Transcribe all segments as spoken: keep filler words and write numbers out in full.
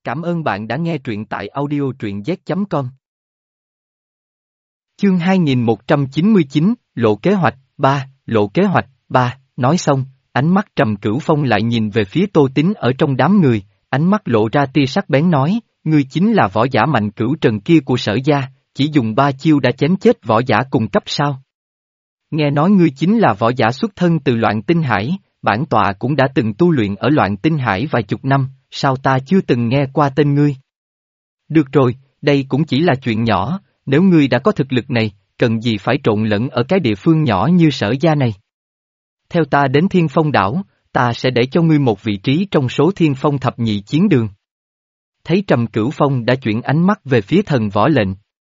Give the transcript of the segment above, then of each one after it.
Cảm ơn bạn đã nghe truyện tại audio truyện z chấm com. Chương hai nghìn một trăm chín mươi chín, Lộ kế hoạch, ba, Lộ kế hoạch, ba, nói xong, ánh mắt Trầm Cửu Phong lại nhìn về phía Tô Tín ở trong đám người, ánh mắt lộ ra tia sắc bén nói, ngươi chính là võ giả Mạnh Cửu Trần kia của Sở gia, chỉ dùng ba chiêu đã chém chết võ giả cùng cấp sao? Nghe nói ngươi chính là võ giả xuất thân từ Loạn Tinh Hải, bản tọa cũng đã từng tu luyện ở Loạn Tinh Hải vài chục năm, sao ta chưa từng nghe qua tên ngươi? Được rồi, đây cũng chỉ là chuyện nhỏ, nếu ngươi đã có thực lực này, cần gì phải trộn lẫn ở cái địa phương nhỏ như Sở gia này. Theo ta đến Thiên Phong đảo, ta sẽ để cho ngươi một vị trí trong số Thiên Phong thập nhị chiến đường. Thấy Trầm Cửu Phong đã chuyển ánh mắt về phía thần võ lệnh.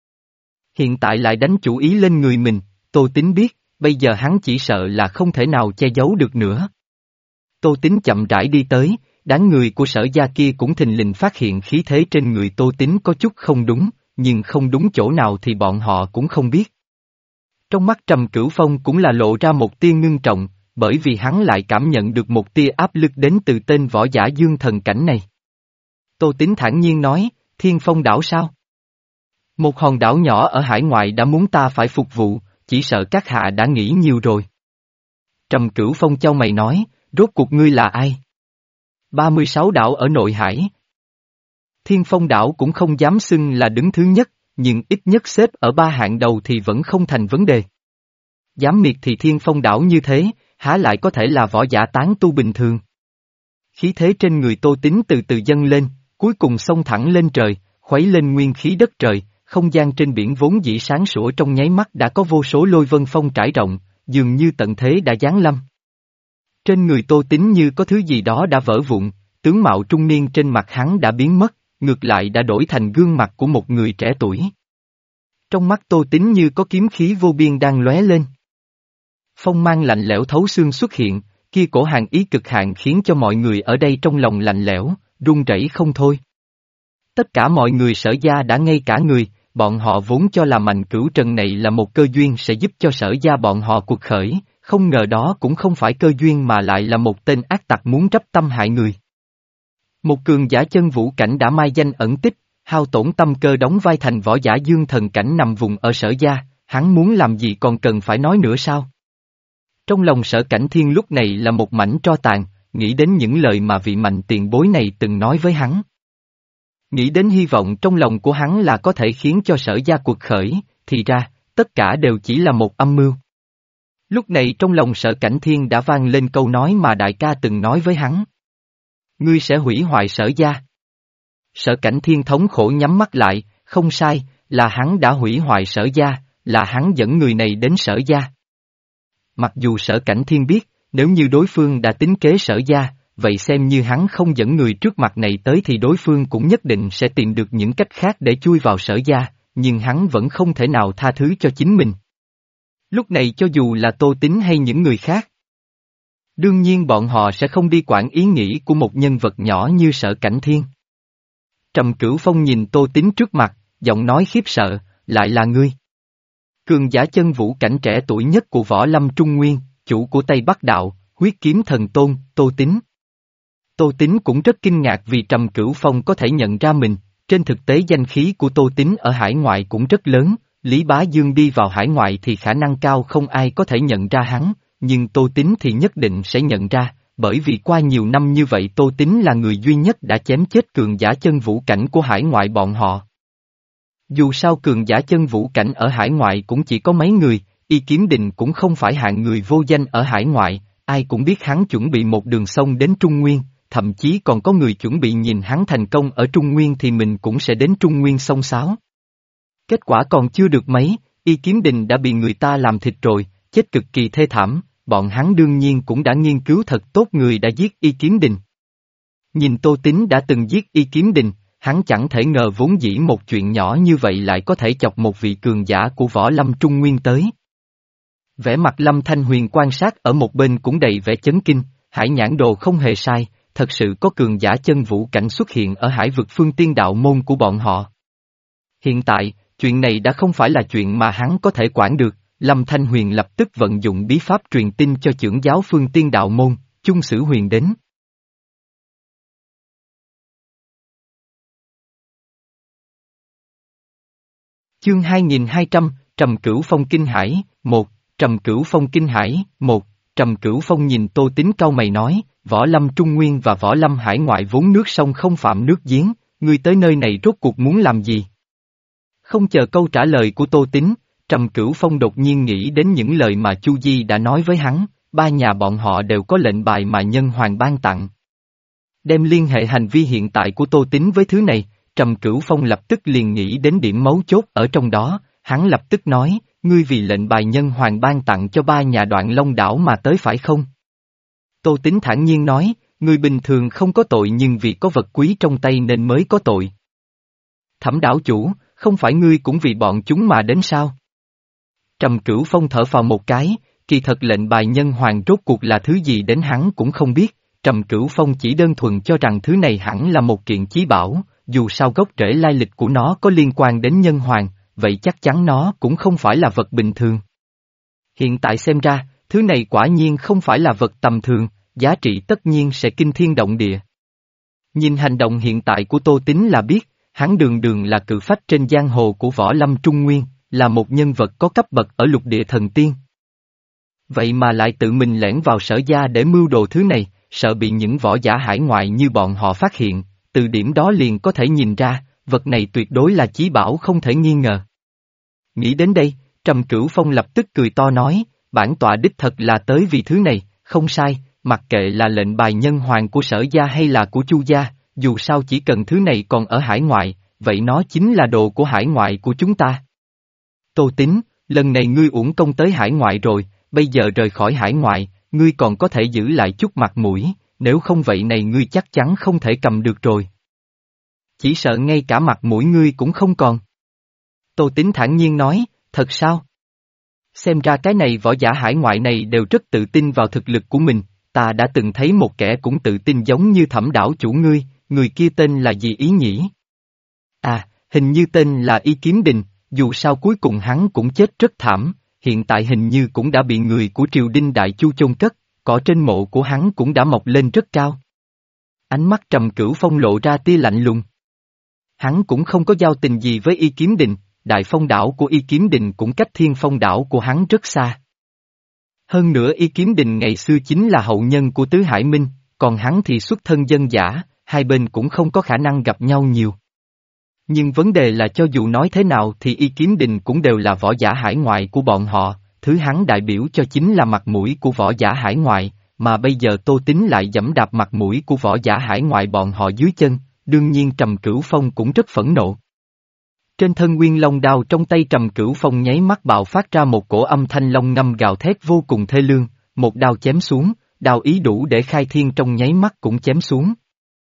Hiện tại lại đánh chủ ý lên người mình, Tô Tín biết, bây giờ hắn chỉ sợ là không thể nào che giấu được nữa. Tô Tín chậm rãi đi tới, đám người của Sở gia kia cũng thình lình phát hiện khí thế trên người Tô Tín có chút không đúng, nhưng không đúng chỗ nào thì bọn họ cũng không biết. Trong mắt Trầm Cửu Phong cũng là lộ ra một tia ngưng trọng, bởi vì hắn lại cảm nhận được một tia áp lực đến từ tên võ giả dương thần cảnh này. Tô Tín thản nhiên nói, Thiên Phong đảo sao? Một hòn đảo nhỏ ở hải ngoại đã muốn ta phải phục vụ, chỉ sợ các hạ đã nghĩ nhiều rồi. Trầm Cửu Phong chau mày nói, rốt cuộc ngươi là ai? ba mươi sáu đảo ở nội hải. Thiên Phong đảo cũng không dám xưng là đứng thứ nhất, nhưng ít nhất xếp ở ba hạng đầu thì vẫn không thành vấn đề. Dám miệt thì Thiên Phong đảo như thế, há lại có thể là võ giả tán tu bình thường. Khí thế trên người Tô Tín từ từ dâng lên, cuối cùng xông thẳng lên trời, khuấy lên nguyên khí đất trời, không gian trên biển vốn dĩ sáng sủa trong nháy mắt đã có vô số lôi vân phong trải rộng, dường như tận thế đã giáng lâm. Trên người Tô Tín như có thứ gì đó đã vỡ vụn, tướng mạo trung niên trên mặt hắn đã biến mất, ngược lại đã đổi thành gương mặt của một người trẻ tuổi. Trong mắt Tô Tín như có kiếm khí vô biên đang lóe lên. Phong mang lạnh lẽo thấu xương xuất hiện, kia cổ hàng ý cực hạn khiến cho mọi người ở đây trong lòng lạnh lẽo, run rẩy không thôi. Tất cả mọi người Sở gia đã ngây cả người, bọn họ vốn cho là Mạnh Cửu Trần này là một cơ duyên sẽ giúp cho Sở gia bọn họ cuộc khởi, không ngờ đó cũng không phải cơ duyên mà lại là một tên ác tặc muốn trắp tâm hại người. Một cường giả chân vũ cảnh đã mai danh ẩn tích, hao tổn tâm cơ đóng vai thành võ giả dương thần cảnh nằm vùng ở Sở gia, hắn muốn làm gì còn cần phải nói nữa sao? Trong lòng Sở Cảnh Thiên lúc này là một mảnh tro tàn, nghĩ đến những lời mà vị Mạnh tiền bối này từng nói với hắn. Nghĩ đến hy vọng trong lòng của hắn là có thể khiến cho Sở gia cuộc khởi, thì ra, tất cả đều chỉ là một âm mưu. Lúc này trong lòng Sở Cảnh Thiên đã vang lên câu nói mà đại ca từng nói với hắn. Ngươi sẽ hủy hoại Sở gia. Sở Cảnh Thiên thống khổ nhắm mắt lại, không sai, là hắn đã hủy hoại Sở gia, là hắn dẫn người này đến Sở gia. Mặc dù Sở Cảnh Thiên biết, nếu như đối phương đã tính kế Sở gia, vậy xem như hắn không dẫn người trước mặt này tới thì đối phương cũng nhất định sẽ tìm được những cách khác để chui vào Sở gia, nhưng hắn vẫn không thể nào tha thứ cho chính mình. Lúc này cho dù là Tô Tín hay những người khác, đương nhiên bọn họ sẽ không đi quản ý nghĩ của một nhân vật nhỏ như Sở Cảnh Thiên. Trầm Cửu Phong nhìn Tô Tín trước mặt, giọng nói khiếp sợ, lại là ngươi. Cường giả chân vũ cảnh trẻ tuổi nhất của Võ Lâm Trung Nguyên, chủ của Tây Bắc Đạo, huyết kiếm thần tôn, Tô Tín. Tô Tín cũng rất kinh ngạc vì Trầm Cửu Phong có thể nhận ra mình, trên thực tế danh khí của Tô Tín ở hải ngoại cũng rất lớn, Lý Bá Dương đi vào hải ngoại thì khả năng cao không ai có thể nhận ra hắn, nhưng Tô Tín thì nhất định sẽ nhận ra, bởi vì qua nhiều năm như vậy Tô Tín là người duy nhất đã chém chết cường giả chân vũ cảnh của hải ngoại bọn họ. Dù sao cường giả chân vũ cảnh ở hải ngoại cũng chỉ có mấy người, Y Kiếm Đình cũng không phải hạng người vô danh ở hải ngoại, ai cũng biết hắn chuẩn bị một đường sông đến Trung Nguyên, thậm chí còn có người chuẩn bị nhìn hắn thành công ở Trung Nguyên thì mình cũng sẽ đến Trung Nguyên xông xáo. Kết quả còn chưa được mấy, Y Kiếm Đình đã bị người ta làm thịt rồi, chết cực kỳ thê thảm, bọn hắn đương nhiên cũng đã nghiên cứu thật tốt người đã giết Y Kiếm Đình. Nhìn Tô Tín đã từng giết Y Kiếm Đình, hắn chẳng thể ngờ vốn dĩ một chuyện nhỏ như vậy lại có thể chọc một vị cường giả của Võ Lâm Trung Nguyên tới. Vẻ mặt Lâm Thanh Huyền quan sát ở một bên cũng đầy vẻ chấn kinh, Hải Nhãn Đồ không hề sai, thật sự có cường giả chân vũ cảnh xuất hiện ở hải vực phương tiên đạo môn của bọn họ. Hiện tại, chuyện này đã không phải là chuyện mà hắn có thể quản được, Lâm Thanh Huyền lập tức vận dụng bí pháp truyền tin cho chưởng giáo phương tiên đạo môn, Chung Sử Huyền đến. Chương hai nghìn hai trăm, Trầm Cửu Phong kinh hãi, một, Trầm Cửu Phong kinh hãi, một, Trầm Cửu Phong nhìn Tô Tín cau mày nói, Võ Lâm Trung Nguyên và Võ Lâm Hải Ngoại vốn nước sông không phạm nước giếng, ngươi tới nơi này rốt cuộc muốn làm gì? Không chờ câu trả lời của Tô Tín, Trầm Cửu Phong đột nhiên nghĩ đến những lời mà Chu Di đã nói với hắn, ba nhà bọn họ đều có lệnh bài mà Nhân Hoàng ban tặng. Đem liên hệ hành vi hiện tại của Tô Tín với thứ này, Trầm Cửu Phong lập tức liền nghĩ đến điểm mấu chốt ở trong đó, hắn lập tức nói, ngươi vì lệnh bài Nhân Hoàng ban tặng cho ba nhà Đoạn Long đảo mà tới phải không? Tô Tín thản nhiên nói, người bình thường không có tội nhưng vì có vật quý trong tay nên mới có tội. Thẩm đảo chủ, không phải ngươi cũng vì bọn chúng mà đến sao? Trầm Cửu Phong thở phào một cái, kỳ thật lệnh bài Nhân Hoàng rốt cuộc là thứ gì đến hắn cũng không biết, Trầm Cửu Phong chỉ đơn thuần cho rằng thứ này hẳn là một kiện chí bảo, dù sao gốc rễ lai lịch của nó có liên quan đến Nhân Hoàng, vậy chắc chắn nó cũng không phải là vật bình thường. Hiện tại xem ra, thứ này quả nhiên không phải là vật tầm thường, giá trị tất nhiên sẽ kinh thiên động địa. Nhìn hành động hiện tại của Tô Tín là biết, hắn đường đường là cự phách trên giang hồ của Võ Lâm Trung Nguyên, là một nhân vật có cấp bậc ở lục địa thần tiên. Vậy mà lại tự mình lẻn vào Sở gia để mưu đồ thứ này, sợ bị những võ giả hải ngoại như bọn họ phát hiện, từ điểm đó liền có thể nhìn ra, vật này tuyệt đối là chí bảo không thể nghi ngờ. Nghĩ đến đây, Trầm Cửu Phong lập tức cười to nói, bản tọa đích thật là tới vì thứ này, không sai, mặc kệ là lệnh bài Nhân Hoàng của Sở gia hay là của Chu gia, dù sao chỉ cần thứ này còn ở hải ngoại, vậy nó chính là đồ của hải ngoại của chúng ta. Tô Tín, lần này ngươi uổng công tới hải ngoại rồi, bây giờ rời khỏi hải ngoại, ngươi còn có thể giữ lại chút mặt mũi, nếu không vậy này ngươi chắc chắn không thể cầm được rồi. Chỉ sợ ngay cả mặt mũi ngươi cũng không còn. Tô Tín thản nhiên nói, thật sao? Xem ra cái này võ giả hải ngoại này đều rất tự tin vào thực lực của mình, ta đã từng thấy một kẻ cũng tự tin giống như Thẩm đảo chủ ngươi, người kia tên là gì ý nhỉ? À, hình như tên là Y Kiếm Đình, dù sao cuối cùng hắn cũng chết rất thảm, hiện tại hình như cũng đã bị người của triều đình Đại Chu chôn cất, cỏ trên mộ của hắn cũng đã mọc lên rất cao. Ánh mắt Trầm Cửu Phong lộ ra tia lạnh lùng. Hắn cũng không có giao tình gì với Y Kiếm Đình, Đại Phong đảo của Y Kiếm Đình cũng cách Thiên Phong đảo của hắn rất xa. Hơn nữa Y Kiếm Đình ngày xưa chính là hậu nhân của Tứ Hải Minh, còn hắn thì xuất thân dân giả, hai bên cũng không có khả năng gặp nhau nhiều. Nhưng vấn đề là cho dù nói thế nào thì Y Kiếm Đình cũng đều là võ giả hải ngoại của bọn họ, thứ hắn đại biểu cho chính là mặt mũi của võ giả hải ngoại, mà bây giờ Tô Tín lại giẫm đạp mặt mũi của võ giả hải ngoại bọn họ dưới chân, đương nhiên Trầm Cửu Phong cũng rất phẫn nộ. Trên thân Nguyên Long đao trong tay Trầm Cửu Phong nháy mắt bạo phát ra một cổ âm thanh long ngâm gào thét vô cùng thê lương, một đao chém xuống, đao ý đủ để khai thiên trong nháy mắt cũng chém xuống.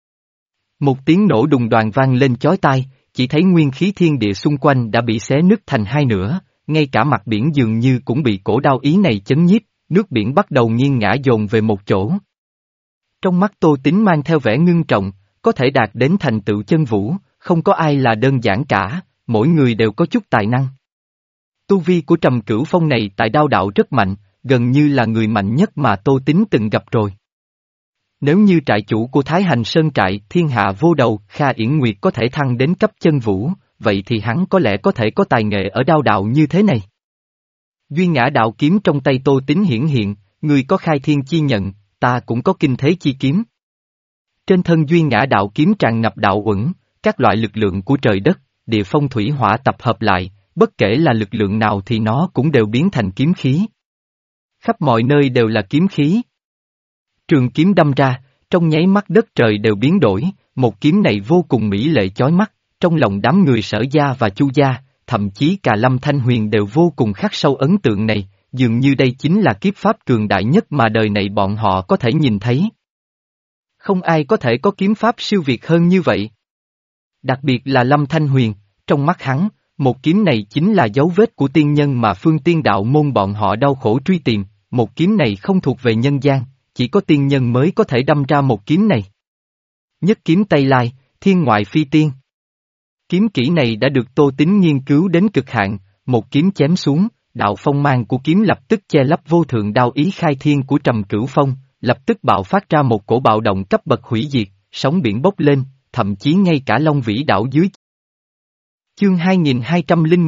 Một tiếng nổ đùng đoàng vang lên chói tai, chỉ thấy nguyên khí thiên địa xung quanh đã bị xé nứt thành hai nửa, ngay cả mặt biển dường như cũng bị cổ đao ý này chấn nhiếp, nước biển bắt đầu nghiêng ngã dồn về một chỗ. Trong mắt Tô Tín mang theo vẻ ngưng trọng, có thể đạt đến thành tựu chân vũ, không có ai là đơn giản cả, mỗi người đều có chút tài năng. Tu vi của Trầm Cửu Phong này tại đao đạo rất mạnh, gần như là người mạnh nhất mà Tô Tín từng gặp rồi. Nếu như trại chủ của Thái Hành Sơn trại Thiên Hạ Vô Đầu Kha Yển Nguyệt có thể thăng đến cấp chân vũ, vậy thì hắn có lẽ có thể có tài nghệ ở đao đạo như thế này. Duy Ngã đạo kiếm trong tay Tô Tín hiển hiện, người có khai thiên chi nhận, ta cũng có kinh thế chi kiếm. Trên thân Duy Ngã đạo kiếm tràn ngập đạo uẩn, các loại lực lượng của trời đất, địa phong thủy hỏa tập hợp lại, bất kể là lực lượng nào thì nó cũng đều biến thành kiếm khí. Khắp mọi nơi đều là kiếm khí. Trường kiếm đâm ra, trong nháy mắt đất trời đều biến đổi, một kiếm này vô cùng mỹ lệ chói mắt, trong lòng đám người Sở gia và Chu gia, thậm chí cả Lâm Thanh Huyền đều vô cùng khắc sâu ấn tượng này, dường như đây chính là kiếp pháp cường đại nhất mà đời này bọn họ có thể nhìn thấy. Không ai có thể có kiếm pháp siêu việt hơn như vậy. Đặc biệt là Lâm Thanh Huyền, trong mắt hắn, một kiếm này chính là dấu vết của tiên nhân mà phương tiên đạo môn bọn họ đau khổ truy tìm, một kiếm này không thuộc về nhân gian, chỉ có tiên nhân mới có thể đâm ra một kiếm này. Nhất kiếm Tây Lai, thiên ngoại phi tiên. Kiếm kỹ này đã được Tô Tín nghiên cứu đến cực hạn, một kiếm chém xuống, đạo phong mang của kiếm lập tức che lấp vô thượng đao ý khai thiên của Trầm Cửu Phong, lập tức bạo phát ra một cổ bạo động cấp bậc hủy diệt, sóng biển bốc lên, thậm chí ngay cả Long Vĩ đảo dưới. Chương hai nghìn hai trăm lẻ một,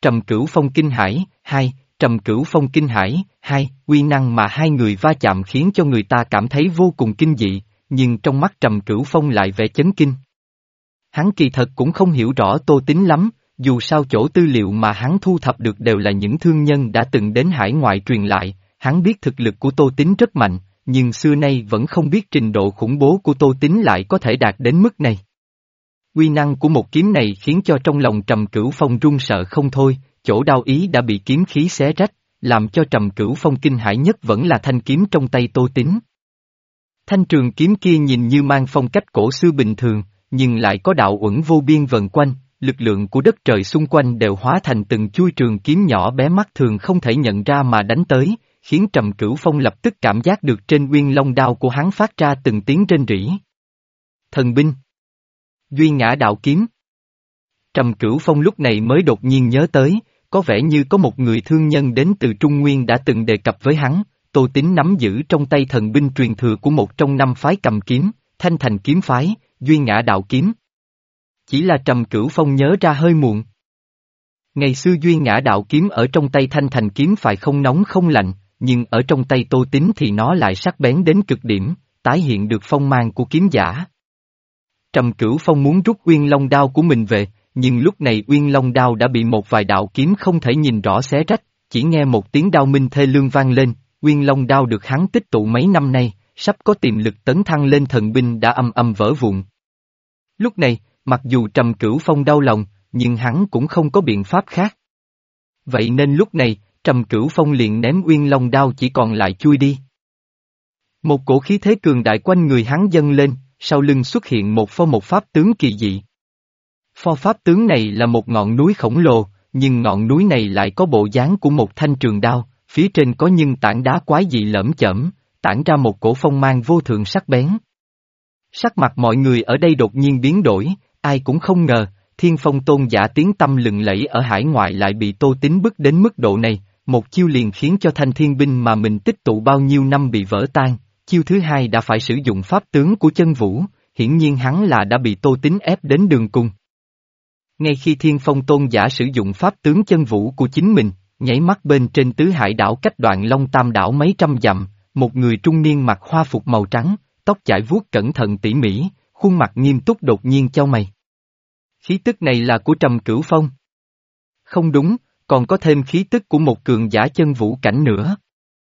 Trầm Cửu Phong kinh hãi, hai, Trầm Cửu Phong kinh hãi, hai, uy năng mà hai người va chạm khiến cho người ta cảm thấy vô cùng kinh dị, nhưng trong mắt Trầm Cửu Phong lại vẻ chấn kinh. Hắn kỳ thật cũng không hiểu rõ Tô Tín lắm, dù sao chỗ tư liệu mà hắn thu thập được đều là những thương nhân đã từng đến hải ngoại truyền lại, hắn biết thực lực của Tô Tín rất mạnh, nhưng xưa nay vẫn không biết trình độ khủng bố của Tô Tín lại có thể đạt đến mức này. Uy năng của một kiếm này khiến cho trong lòng Trầm Cửu Phong run sợ không thôi, chỗ đao ý đã bị kiếm khí xé rách, làm cho Trầm Cửu Phong kinh hãi nhất vẫn là thanh kiếm trong tay Tô Tín. Thanh trường kiếm kia nhìn như mang phong cách cổ xưa bình thường, nhưng lại có đạo uẩn vô biên vần quanh, lực lượng của đất trời xung quanh đều hóa thành từng chui trường kiếm nhỏ bé mắt thường không thể nhận ra mà đánh tới, khiến Trầm Cửu Phong lập tức cảm giác được trên uyên long đao của hắn phát ra từng tiếng rên rỉ. Thần binh. Duy ngã đạo kiếm. Trầm Cửu Phong lúc này mới đột nhiên nhớ tới, có vẻ như có một người thương nhân đến từ Trung Nguyên đã từng đề cập với hắn, Tô Tín nắm giữ trong tay thần binh truyền thừa của một trong năm phái cầm kiếm, Thanh Thành kiếm phái, Duy ngã đạo kiếm. Chỉ là Trầm Cửu Phong nhớ ra hơi muộn. Ngày xưa Duy ngã đạo kiếm ở trong tay Thanh Thành kiếm phải không nóng không lạnh, nhưng ở trong tay Tô Tín thì nó lại sắc bén đến cực điểm, tái hiện được phong mang của kiếm giả. Trầm Cửu Phong muốn rút Uyên Long đao của mình về, nhưng lúc này Uyên Long đao đã bị một vài đạo kiếm không thể nhìn rõ xé rách, chỉ nghe một tiếng đao minh thê lương vang lên, Uyên Long đao được hắn tích tụ mấy năm nay, sắp có tiềm lực tấn thăng lên thần binh đã âm âm vỡ vụn. Lúc này, mặc dù Trầm Cửu Phong đau lòng, nhưng hắn cũng không có biện pháp khác. Vậy nên lúc này, Trầm Cửu Phong liền ném Uyên Long đao chỉ còn lại chui đi. Một cổ khí thế cường đại quanh người hắn dâng lên, sau lưng xuất hiện một pho một pháp tướng kỳ dị. Pho pháp tướng này là một ngọn núi khổng lồ, nhưng ngọn núi này lại có bộ dáng của một thanh trường đao, phía trên có những tảng đá quái dị lởm chởm, tản ra một cổ phong mang vô thượng sắc bén. Sắc mặt mọi người ở đây đột nhiên biến đổi, ai cũng không ngờ, Thiên Phong tôn giả tiếng tăm lừng lẫy ở hải ngoại lại bị Tô Tín bức đến mức độ này, một chiêu liền khiến cho thanh thiên binh mà mình tích tụ bao nhiêu năm bị vỡ tan, chiêu thứ hai đã phải sử dụng pháp tướng của chân vũ, hiển nhiên hắn là đã bị Tô Tín ép đến đường cùng. Ngay khi Thiên Phong tôn giả sử dụng pháp tướng chân vũ của chính mình, nháy mắt bên trên tứ hải đảo cách Đoạn Long Tam đảo mấy trăm dặm, một người trung niên mặc hoa phục màu trắng, tóc chải vuốt cẩn thận tỉ mỉ, khuôn mặt nghiêm túc đột nhiên chau mày. Khí tức này là của Trầm Cửu Phong. Không đúng, còn có thêm khí tức của một cường giả chân vũ cảnh nữa.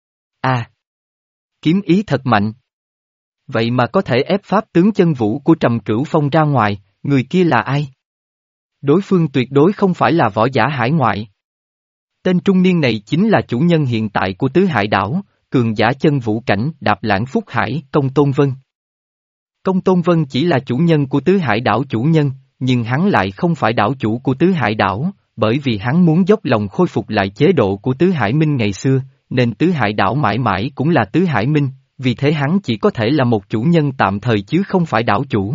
À! Kiếm ý thật mạnh. Vậy mà có thể ép pháp tướng chân vũ của Trầm Cửu Phong ra ngoài, người kia là ai? Đối phương tuyệt đối không phải là võ giả hải ngoại. Tên trung niên này chính là chủ nhân hiện tại của tứ hải đảo, cường giả chân vũ cảnh Đạp Lãng Phúc Hải, Công Tôn Vân. Công Tôn Vân chỉ là chủ nhân của tứ hải đảo chủ nhân, nhưng hắn lại không phải đảo chủ của tứ hải đảo, bởi vì hắn muốn dốc lòng khôi phục lại chế độ của tứ hải minh ngày xưa, nên tứ hải đảo mãi mãi cũng là tứ hải minh, vì thế hắn chỉ có thể là một chủ nhân tạm thời chứ không phải đảo chủ.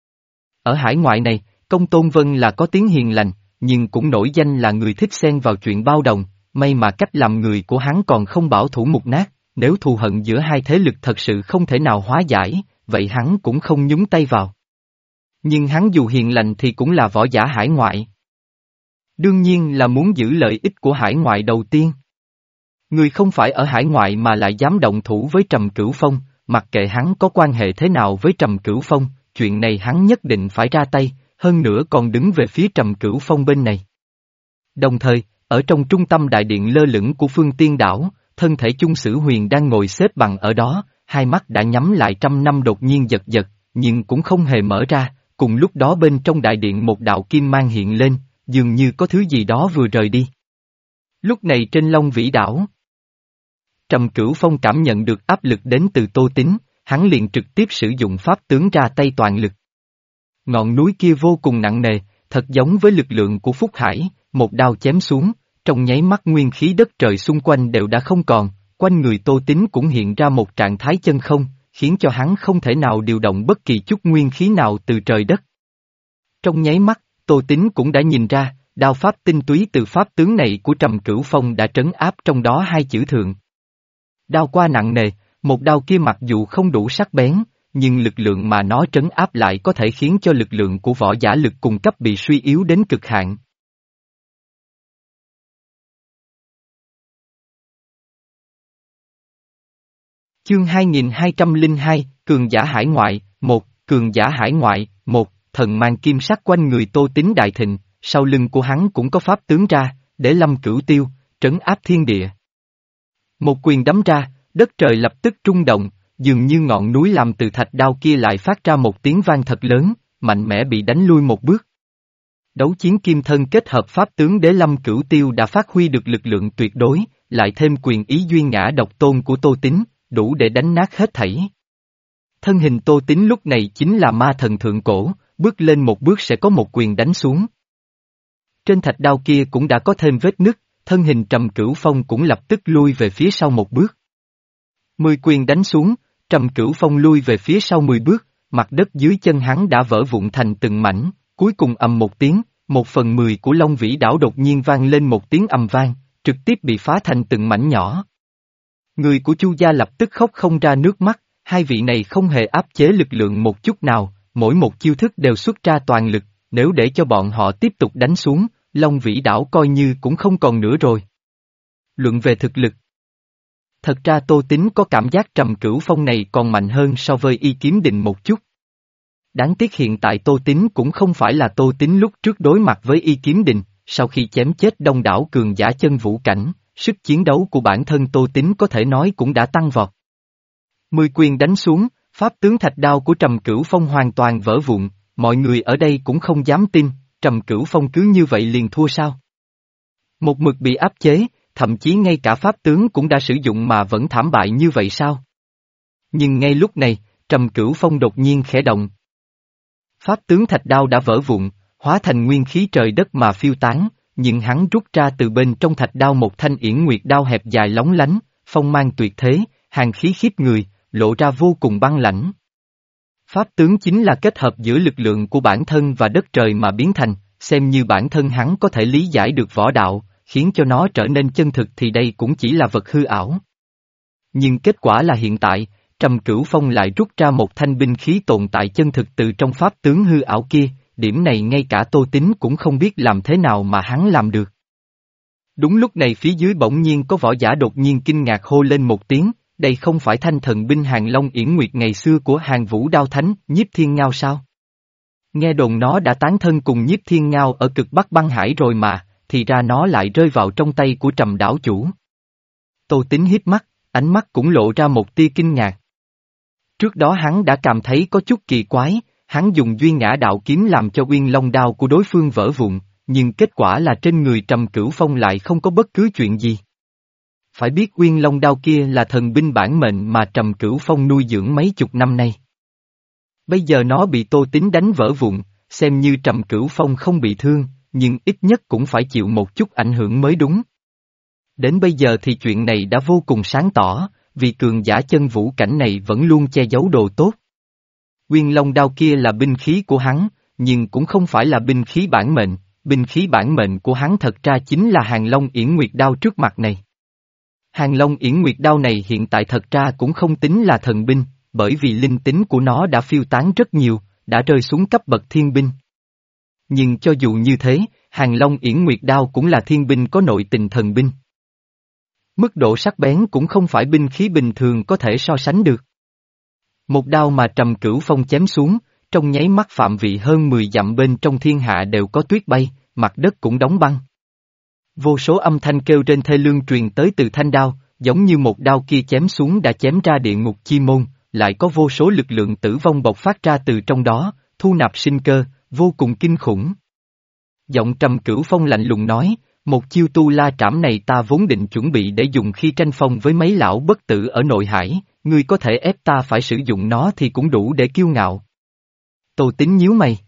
Ở hải ngoại này, Công Tôn Vân là có tiếng hiền lành, nhưng cũng nổi danh là người thích xen vào chuyện bao đồng, may mà cách làm người của hắn còn không bảo thủ mục nát, nếu thù hận giữa hai thế lực thật sự không thể nào hóa giải, vậy hắn cũng không nhúng tay vào. Nhưng hắn dù hiền lành thì cũng là võ giả hải ngoại. Đương nhiên là muốn giữ lợi ích của hải ngoại đầu tiên. Người không phải ở hải ngoại mà lại dám động thủ với Trầm Cửu Phong, mặc kệ hắn có quan hệ thế nào với Trầm Cửu Phong, chuyện này hắn nhất định phải ra tay, hơn nữa còn đứng về phía Trầm Cửu Phong bên này. Đồng thời, ở trong trung tâm đại điện lơ lửng của Phương Tiên Đảo, thân thể Chung Sử Huyền đang ngồi xếp bằng ở đó, hai mắt đã nhắm lại trăm năm đột nhiên giật giật, nhưng cũng không hề mở ra, cùng lúc đó bên trong đại điện một đạo kim mang hiện lên, dường như có thứ gì đó vừa rời đi. Lúc này trên Long Vĩ Đảo, Trầm Cửu Phong cảm nhận được áp lực đến từ Tô Tín, hắn liền trực tiếp sử dụng pháp tướng ra tay toàn lực. Ngọn núi kia vô cùng nặng nề, thật giống với lực lượng của Phúc Hải, một đao chém xuống, trong nháy mắt nguyên khí đất trời xung quanh đều đã không còn, quanh người Tô Tín cũng hiện ra một trạng thái chân không, khiến cho hắn không thể nào điều động bất kỳ chút nguyên khí nào từ trời đất. Trong nháy mắt, Tô Tín cũng đã nhìn ra, đao pháp tinh túy từ pháp tướng này của Trầm Cửu Phong đã trấn áp trong đó hai chữ thượng. Đao qua nặng nề, một đao kia mặc dù không đủ sắc bén, nhưng lực lượng mà nó trấn áp lại có thể khiến cho lực lượng của võ giả lực cùng cấp bị suy yếu đến cực hạn. Chương hai nghìn hai trăm lẻ hai, Cường giả hải ngoại, một, Cường giả hải ngoại, một, thần mang kim sắc quanh người Tô Tín đại thịnh, sau lưng của hắn cũng có pháp tướng ra, để lâm cửu tiêu, trấn áp thiên địa. Một quyền đấm ra, đất trời lập tức rung động, dường như ngọn núi làm từ thạch đao kia lại phát ra một tiếng vang thật lớn, mạnh mẽ bị đánh lui một bước. Đấu chiến kim thân kết hợp pháp tướng đế lâm cửu tiêu đã phát huy được lực lượng tuyệt đối, lại thêm quyền ý duyên ngã độc tôn của Tô Tín, đủ để đánh nát hết thảy. Thân hình Tô Tín lúc này chính là ma thần thượng cổ, bước lên một bước sẽ có một quyền đánh xuống. Trên thạch đao kia cũng đã có thêm vết nứt, thân hình Trầm Cửu Phong cũng lập tức lui về phía sau một bước. Mười quyền đánh xuống, Trầm Cửu Phong lui về phía sau mười bước, mặt đất dưới chân hắn đã vỡ vụn thành từng mảnh, cuối cùng ầm một tiếng, một phần mười của Long Vĩ đảo đột nhiên vang lên một tiếng ầm vang, trực tiếp bị phá thành từng mảnh nhỏ. Người của Chu gia lập tức khóc không ra nước mắt, hai vị này không hề áp chế lực lượng một chút nào, mỗi một chiêu thức đều xuất ra toàn lực, nếu để cho bọn họ tiếp tục đánh xuống, Long Vĩ đảo coi như cũng không còn nữa rồi. Luận về thực lực. Thật ra Tô Tín có cảm giác Trầm Cửu Phong này còn mạnh hơn so với Y Kiếm Đình một chút. Đáng tiếc hiện tại Tô Tín cũng không phải là Tô Tín lúc trước đối mặt với Y Kiếm Đình, sau khi chém chết đông đảo cường giả chân vũ cảnh, sức chiến đấu của bản thân Tô Tín có thể nói cũng đã tăng vọt. Mười quyền đánh xuống, pháp tướng thạch đao của Trầm Cửu Phong hoàn toàn vỡ vụn, mọi người ở đây cũng không dám tin, Trầm Cửu Phong cứ như vậy liền thua sao? Một mực bị áp chế, thậm chí ngay cả pháp tướng cũng đã sử dụng mà vẫn thảm bại như vậy sao? Nhưng ngay lúc này, Trầm Cửu Phong đột nhiên khẽ động. Pháp tướng thạch đao đã vỡ vụn, hóa thành nguyên khí trời đất mà phiêu tán, nhưng hắn rút ra từ bên trong thạch đao một thanh yển nguyệt đao hẹp dài lóng lánh, phong mang tuyệt thế, hàn khí khiếp người, lộ ra vô cùng băng lãnh. Pháp tướng chính là kết hợp giữa lực lượng của bản thân và đất trời mà biến thành, xem như bản thân hắn có thể lý giải được võ đạo, khiến cho nó trở nên chân thực thì đây cũng chỉ là vật hư ảo. Nhưng kết quả là hiện tại, Trầm Cửu Phong lại rút ra một thanh binh khí tồn tại chân thực từ trong pháp tướng hư ảo kia, điểm này ngay cả Tô Tín cũng không biết làm thế nào mà hắn làm được. Đúng lúc này phía dưới bỗng nhiên có võ giả đột nhiên kinh ngạc hô lên một tiếng, đây không phải thanh thần binh Hàng Long Yển Nguyệt ngày xưa của Hàng Vũ Đao Thánh, Nhiếp Thiên Ngao sao? Nghe đồn nó đã tán thân cùng Nhiếp Thiên Ngao ở cực Bắc băng hải rồi mà, thì ra nó lại rơi vào trong tay của Trầm đảo chủ. Tô Tín híp mắt, ánh mắt cũng lộ ra một tia kinh ngạc. Trước đó hắn đã cảm thấy có chút kỳ quái, hắn dùng duy ngã đạo kiếm làm cho Uyên Long đao của đối phương vỡ vụn, nhưng kết quả là trên người Trầm Cửu Phong lại không có bất cứ chuyện gì. Phải biết Uyên Long đao kia là thần binh bản mệnh mà Trầm Cửu Phong nuôi dưỡng mấy chục năm nay. Bây giờ nó bị Tô Tín đánh vỡ vụn, xem như Trầm Cửu Phong không bị thương, nhưng ít nhất cũng phải chịu một chút ảnh hưởng mới đúng. Đến bây giờ thì chuyện này đã vô cùng sáng tỏ, vì cường giả chân vũ cảnh này vẫn luôn che giấu đồ tốt. Uyên Long đao kia là binh khí của hắn, nhưng cũng không phải là binh khí bản mệnh, binh khí bản mệnh của hắn thật ra chính là Hàng Long Yển Nguyệt đao trước mặt này. Hàng Long Yển Nguyệt đao này hiện tại thật ra cũng không tính là thần binh, bởi vì linh tính của nó đã phiêu tán rất nhiều, đã rơi xuống cấp bậc thiên binh. Nhưng cho dù như thế, Hàng Long Yển Nguyệt đao cũng là thiên binh có nội tình thần binh. Mức độ sắc bén cũng không phải binh khí bình thường có thể so sánh được. Một đao mà Trầm Cửu Phong chém xuống, trong nháy mắt phạm vị hơn mười dặm bên trong thiên hạ đều có tuyết bay, mặt đất cũng đóng băng. Vô số âm thanh kêu trên thê lương truyền tới từ thanh đao, giống như một đao kia chém xuống đã chém ra địa ngục chi môn, lại có vô số lực lượng tử vong bộc phát ra từ trong đó, thu nạp sinh cơ, vô cùng kinh khủng. Giọng Trầm Cửu Phong lạnh lùng nói, một chiêu tu la trảm này ta vốn định chuẩn bị để dùng khi tranh phong với mấy lão bất tử ở nội hải, ngươi có thể ép ta phải sử dụng nó thì cũng đủ để kiêu ngạo. Tô Tín nhíu mày.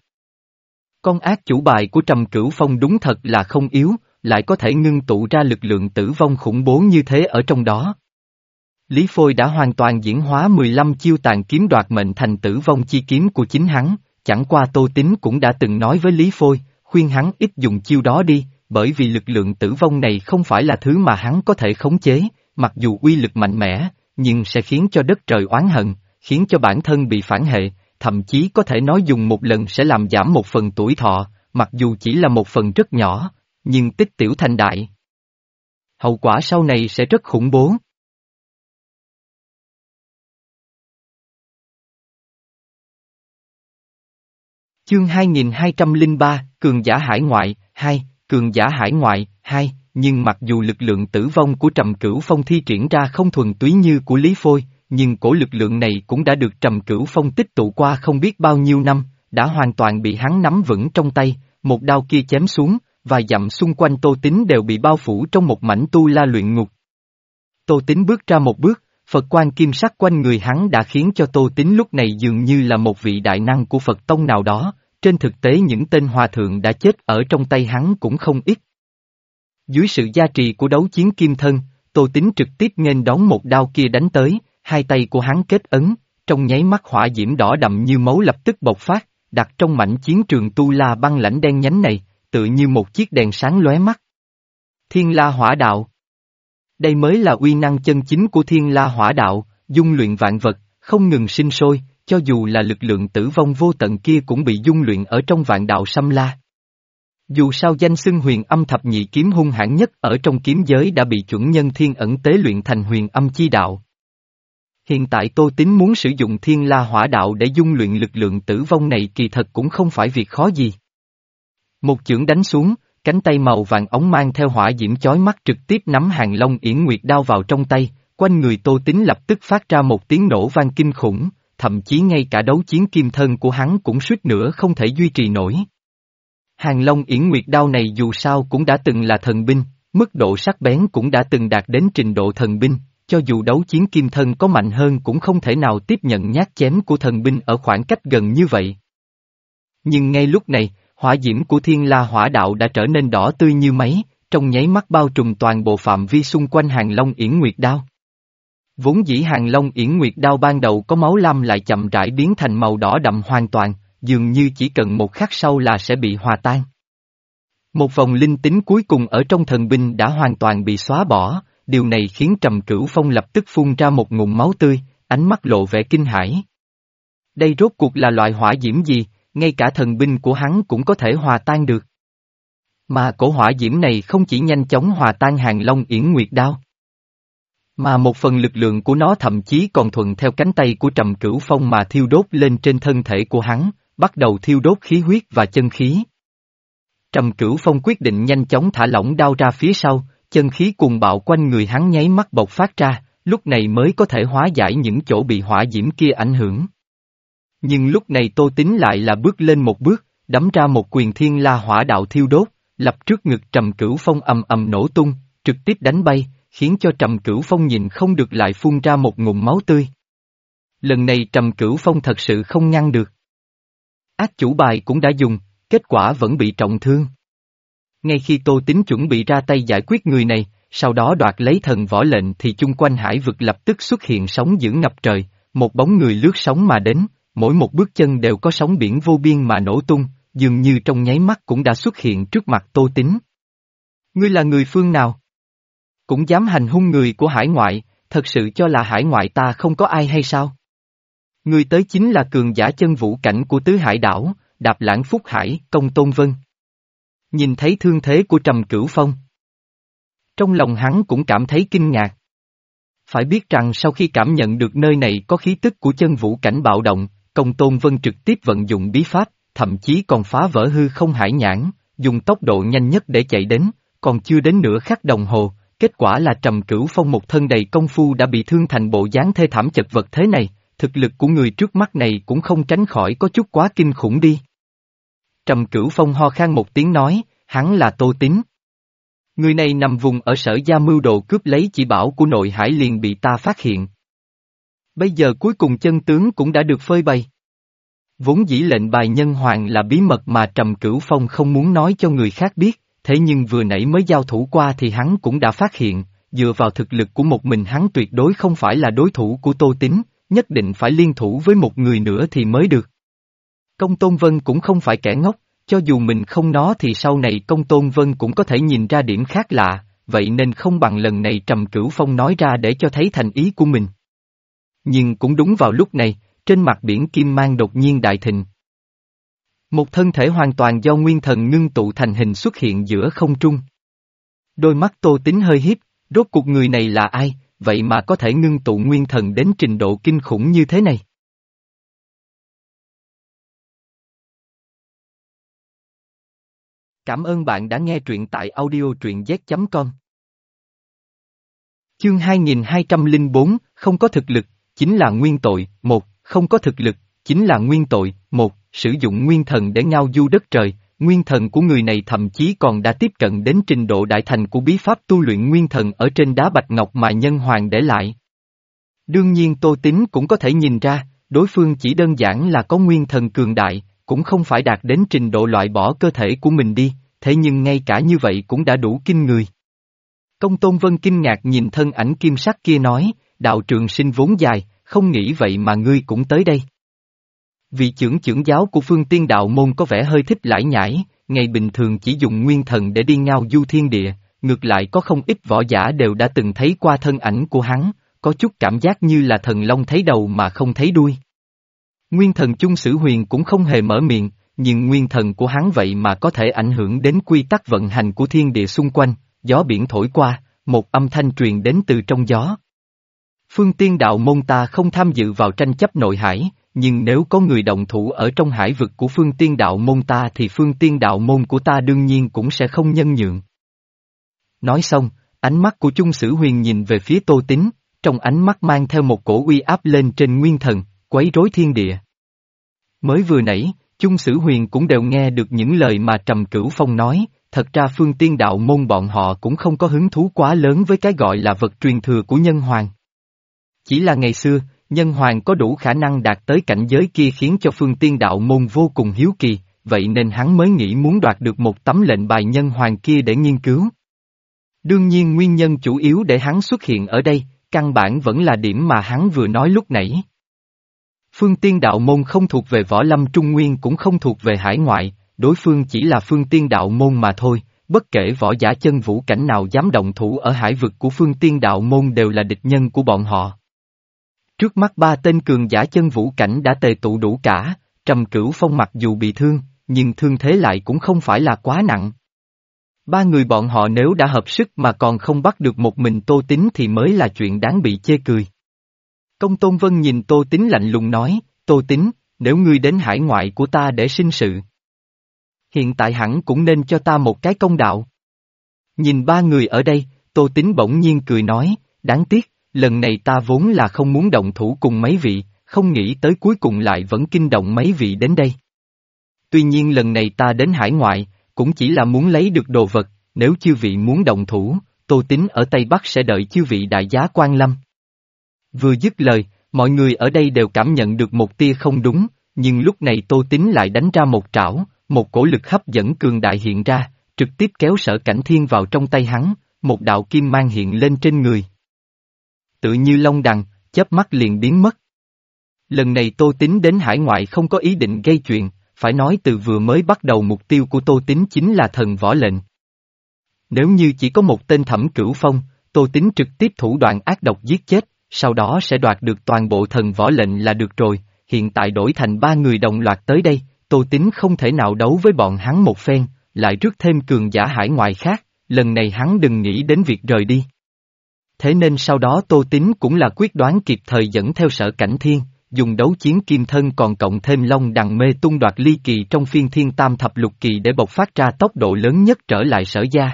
Con ác chủ bài của Trầm Cửu Phong đúng thật là không yếu, lại có thể ngưng tụ ra lực lượng tử vong khủng bố như thế ở trong đó. Lý Phôi đã hoàn toàn diễn hóa mười lăm chiêu tàn kiếm đoạt mệnh thành tử vong chi kiếm của chính hắn, chẳng qua Tô Tín cũng đã từng nói với Lý Phôi, khuyên hắn ít dùng chiêu đó đi, bởi vì lực lượng tử vong này không phải là thứ mà hắn có thể khống chế, mặc dù uy lực mạnh mẽ, nhưng sẽ khiến cho đất trời oán hận, khiến cho bản thân bị phản hệ, thậm chí có thể nói dùng một lần sẽ làm giảm một phần tuổi thọ, mặc dù chỉ là một phần rất nhỏ, nhưng tích tiểu thành đại. Hậu quả sau này sẽ rất khủng bố. Chương hai nghìn hai trăm lẻ ba, Cường giả hải ngoại, hai, Cường giả hải ngoại, hai, nhưng mặc dù lực lượng tử vong của Trầm Cửu Phong thi triển ra không thuần túy như của Lý Phôi, nhưng cổ lực lượng này cũng đã được Trầm Cửu Phong tích tụ qua không biết bao nhiêu năm, đã hoàn toàn bị hắn nắm vững trong tay, một đao kia chém xuống, vài dặm xung quanh Tô Tín đều bị bao phủ trong một mảnh tu la luyện ngục. Tô Tín bước ra một bước, Phật quan kim sắc quanh người hắn đã khiến cho Tô Tín lúc này dường như là một vị đại năng của Phật tông nào đó, trên thực tế những tên hòa thượng đã chết ở trong tay hắn cũng không ít. Dưới sự gia trì của đấu chiến kim thân, Tô Tín trực tiếp nghênh đón một đao kia đánh tới, hai tay của hắn kết ấn, trong nháy mắt hỏa diễm đỏ đậm như máu lập tức bộc phát, đặt trong mảnh chiến trường tu la băng lãnh đen nhánh này, tự như một chiếc đèn sáng lóe mắt. Thiên La Hỏa Đạo. Đây mới là uy năng chân chính của Thiên La Hỏa Đạo, dung luyện vạn vật, không ngừng sinh sôi, cho dù là lực lượng tử vong vô tận kia cũng bị dung luyện ở trong vạn đạo xâm la. Dù sao danh xưng huyền âm thập nhị kiếm hung hãn nhất ở trong kiếm giới đã bị chuẩn nhân thiên ẩn tế luyện thành huyền âm chi đạo. Hiện tại Tô Tín muốn sử dụng Thiên La Hỏa Đạo để dung luyện lực lượng tử vong này kỳ thật cũng không phải việc khó gì. Một chưởng đánh xuống, cánh tay màu vàng ống mang theo hỏa diễm chói mắt trực tiếp nắm Hàng Long Yển Nguyệt đao vào trong tay, quanh người Tô Tín lập tức phát ra một tiếng nổ vang kinh khủng, thậm chí ngay cả đấu chiến kim thân của hắn cũng suýt nữa không thể duy trì nổi. Hàng Long Yển Nguyệt đao này dù sao cũng đã từng là thần binh, mức độ sắc bén cũng đã từng đạt đến trình độ thần binh, cho dù đấu chiến kim thân có mạnh hơn cũng không thể nào tiếp nhận nhát chém của thần binh ở khoảng cách gần như vậy. Nhưng ngay lúc này, hỏa diễm của Thiên La Hỏa Đạo đã trở nên đỏ tươi như máy, trong nháy mắt bao trùm toàn bộ phạm vi xung quanh Hàng Long Yển Nguyệt đao. Vốn dĩ Hàng Long Yển Nguyệt đao ban đầu có máu lam lại chậm rãi biến thành màu đỏ đậm hoàn toàn, dường như chỉ cần một khắc sau là sẽ bị hòa tan. Một vòng linh tính cuối cùng ở trong thần binh đã hoàn toàn bị xóa bỏ, điều này khiến Trầm Cửu Phong lập tức phun ra một ngụm máu tươi, ánh mắt lộ vẻ kinh hãi. Đây rốt cuộc là loại hỏa diễm gì, ngay cả thần binh của hắn cũng có thể hòa tan được. Mà cổ hỏa diễm này không chỉ nhanh chóng hòa tan Hàng Long Yển Nguyệt đao, mà một phần lực lượng của nó thậm chí còn thuận theo cánh tay của Trầm Cửu Phong mà thiêu đốt lên trên thân thể của hắn, bắt đầu thiêu đốt khí huyết và chân khí. Trầm Cửu Phong quyết định nhanh chóng thả lỏng đao ra phía sau, chân khí cuồng bạo quanh người hắn nháy mắt bộc phát ra, lúc này mới có thể hóa giải những chỗ bị hỏa diễm kia ảnh hưởng. Nhưng lúc này Tô Tín lại là bước lên một bước, đấm ra một quyền Thiên La Hỏa Đạo thiêu đốt, lập trước ngực Trầm Cửu Phong ầm ầm nổ tung, trực tiếp đánh bay, khiến cho Trầm Cửu Phong nhìn không được lại phun ra một ngụm máu tươi. Lần này Trầm Cửu Phong thật sự không ngăn được. Ác chủ bài cũng đã dùng, kết quả vẫn bị trọng thương. Ngay khi Tô Tín chuẩn bị ra tay giải quyết người này, sau đó đoạt lấy thần võ lệnh thì chung quanh hải vực lập tức xuất hiện sóng dữ ngập trời, một bóng người lướt sóng mà đến, mỗi một bước chân đều có sóng biển vô biên mà nổ tung, dường như trong nháy mắt cũng đã xuất hiện trước mặt Tô Tín. Ngươi là người phương nào? Cũng dám hành hung người của hải ngoại, thật sự cho là hải ngoại ta không có ai hay sao? Ngươi tới chính là cường giả chân vũ cảnh của tứ hải đảo, Đạp Lãng Phúc Hải, Công Tôn Vân. Nhìn thấy thương thế của Trầm Cửu Phong, trong lòng hắn cũng cảm thấy kinh ngạc. Phải biết rằng sau khi cảm nhận được nơi này có khí tức của chân vũ cảnh bạo động, Công Tôn Vân trực tiếp vận dụng bí pháp, thậm chí còn phá vỡ hư không hải nhãn, dùng tốc độ nhanh nhất để chạy đến, còn chưa đến nửa khắc đồng hồ, kết quả là Trầm Cửu Phong một thân đầy công phu đã bị thương thành bộ dáng thê thảm chật vật thế này, thực lực của người trước mắt này cũng không tránh khỏi có chút quá kinh khủng đi. Trầm Cửu Phong ho khan một tiếng nói, hắn là Tô Tín. Người này nằm vùng ở Sở Gia mưu đồ cướp lấy chỉ bảo của nội hải liền bị ta phát hiện. Bây giờ cuối cùng chân tướng cũng đã được phơi bày. Vốn dĩ lệnh bài nhân hoàng là bí mật mà Trầm Cửu Phong không muốn nói cho người khác biết, thế nhưng vừa nãy mới giao thủ qua thì hắn cũng đã phát hiện, dựa vào thực lực của một mình hắn tuyệt đối không phải là đối thủ của Tô Tín, nhất định phải liên thủ với một người nữa thì mới được. Công Tôn Vân cũng không phải kẻ ngốc, cho dù mình không nó thì sau này Công Tôn Vân cũng có thể nhìn ra điểm khác lạ, vậy nên không bằng lần này Trầm Cửu Phong nói ra để cho thấy thành ý của mình. Nhưng cũng đúng vào lúc này, trên mặt biển kim mang đột nhiên đại thịnh. Một thân thể hoàn toàn do nguyên thần ngưng tụ thành hình xuất hiện giữa không trung. Đôi mắt Tô Tín hơi hiếp, rốt cuộc người này là ai, vậy mà có thể ngưng tụ nguyên thần đến trình độ kinh khủng như thế này. Cảm ơn bạn đã nghe truyện tại audio truyện z chấm com. Chương hai nghìn hai trăm lẻ bốn, không có thực lực, chính là nguyên tội, một, không có thực lực, chính là nguyên tội, một, sử dụng nguyên thần để ngao du đất trời, nguyên thần của người này thậm chí còn đã tiếp cận đến trình độ đại thành của bí pháp tu luyện nguyên thần ở trên đá bạch ngọc mà nhân hoàng để lại. Đương nhiên Tô Tín cũng có thể nhìn ra, đối phương chỉ đơn giản là có nguyên thần cường đại, cũng không phải đạt đến trình độ loại bỏ cơ thể của mình đi, thế nhưng ngay cả như vậy cũng đã đủ kinh người. Công Tôn Vân kinh ngạc nhìn thân ảnh kim sắc kia nói, đạo trường sinh vốn dài, không nghĩ vậy mà ngươi cũng tới đây. Vị trưởng trưởng giáo của Phương Tiên Đạo Môn có vẻ hơi thích lải nhải, ngày bình thường chỉ dùng nguyên thần để đi ngao du thiên địa, ngược lại có không ít võ giả đều đã từng thấy qua thân ảnh của hắn, có chút cảm giác như là thần long thấy đầu mà không thấy đuôi. Nguyên thần Chung Sử Huyền cũng không hề mở miệng, nhưng nguyên thần của hắn vậy mà có thể ảnh hưởng đến quy tắc vận hành của thiên địa xung quanh, gió biển thổi qua, một âm thanh truyền đến từ trong gió. Phương Tiên Đạo Môn ta không tham dự vào tranh chấp nội hải, nhưng nếu có người động thủ ở trong hải vực của Phương Tiên Đạo Môn ta thì Phương Tiên Đạo Môn của ta đương nhiên cũng sẽ không nhân nhượng. Nói xong, ánh mắt của Chung Sử Huyền nhìn về phía Tô Tín, trong ánh mắt mang theo một cổ uy áp lên trên nguyên thần, quấy rối thiên địa. Mới vừa nãy, Chung Sử Huyền cũng đều nghe được những lời mà Trầm Cửu Phong nói, thật ra Phương Tiên Đạo Môn bọn họ cũng không có hứng thú quá lớn với cái gọi là vật truyền thừa của Nhân Hoàng. Chỉ là ngày xưa, Nhân Hoàng có đủ khả năng đạt tới cảnh giới kia khiến cho Phương Tiên Đạo Môn vô cùng hiếu kỳ, vậy nên hắn mới nghĩ muốn đoạt được một tấm lệnh bài Nhân Hoàng kia để nghiên cứu. Đương nhiên nguyên nhân chủ yếu để hắn xuất hiện ở đây, căn bản vẫn là điểm mà hắn vừa nói lúc nãy. Phương Tiên Đạo Môn không thuộc về Võ Lâm Trung Nguyên cũng không thuộc về hải ngoại, đối phương chỉ là Phương Tiên Đạo Môn mà thôi, bất kể võ giả chân vũ cảnh nào dám động thủ ở hải vực của Phương Tiên Đạo Môn đều là địch nhân của bọn họ. Trước mắt ba tên cường giả chân vũ cảnh đã tề tụ đủ cả, Trầm Cửu Phong mặc dù bị thương, nhưng thương thế lại cũng không phải là quá nặng. Ba người bọn họ nếu đã hợp sức mà còn không bắt được một mình Tô Tín thì mới là chuyện đáng bị chê cười. Công Tôn Vân nhìn Tô Tín lạnh lùng nói, Tô Tín, nếu ngươi đến hải ngoại của ta để sinh sự, hiện tại hẳn cũng nên cho ta một cái công đạo. Nhìn ba người ở đây, Tô Tín bỗng nhiên cười nói, đáng tiếc, lần này ta vốn là không muốn động thủ cùng mấy vị, không nghĩ tới cuối cùng lại vẫn kinh động mấy vị đến đây. Tuy nhiên lần này ta đến hải ngoại, cũng chỉ là muốn lấy được đồ vật, nếu chư vị muốn động thủ, Tô Tín ở Tây Bắc sẽ đợi chư vị đại giá quan lâm. Vừa dứt lời, mọi người ở đây đều cảm nhận được một tia không đúng, nhưng lúc này Tô Tín lại đánh ra một trảo, một cổ lực hấp dẫn cường đại hiện ra, trực tiếp kéo Sở Cảnh Thiên vào trong tay hắn, một đạo kim mang hiện lên trên người. Tự như long đằng, chớp mắt liền biến mất. Lần này Tô Tín đến hải ngoại không có ý định gây chuyện, phải nói từ vừa mới bắt đầu mục tiêu của Tô Tín chính là thần võ lệnh. Nếu như chỉ có một tên Thẩm Cửu Phong, Tô Tín trực tiếp thủ đoạn ác độc giết chết, sau đó sẽ đoạt được toàn bộ thần võ lệnh là được rồi, hiện tại đổi thành ba người đồng loạt tới đây, Tô Tín không thể nào đấu với bọn hắn một phen, lại rước thêm cường giả hải ngoại khác, lần này hắn đừng nghĩ đến việc rời đi. Thế nên sau đó Tô Tín cũng là quyết đoán kịp thời dẫn theo Sở Cảnh Thiên, dùng đấu chiến kim thân còn cộng thêm long đằng mê tung đoạt ly kỳ trong phiên thiên tam thập lục kỳ để bộc phát ra tốc độ lớn nhất trở lại Sở gia.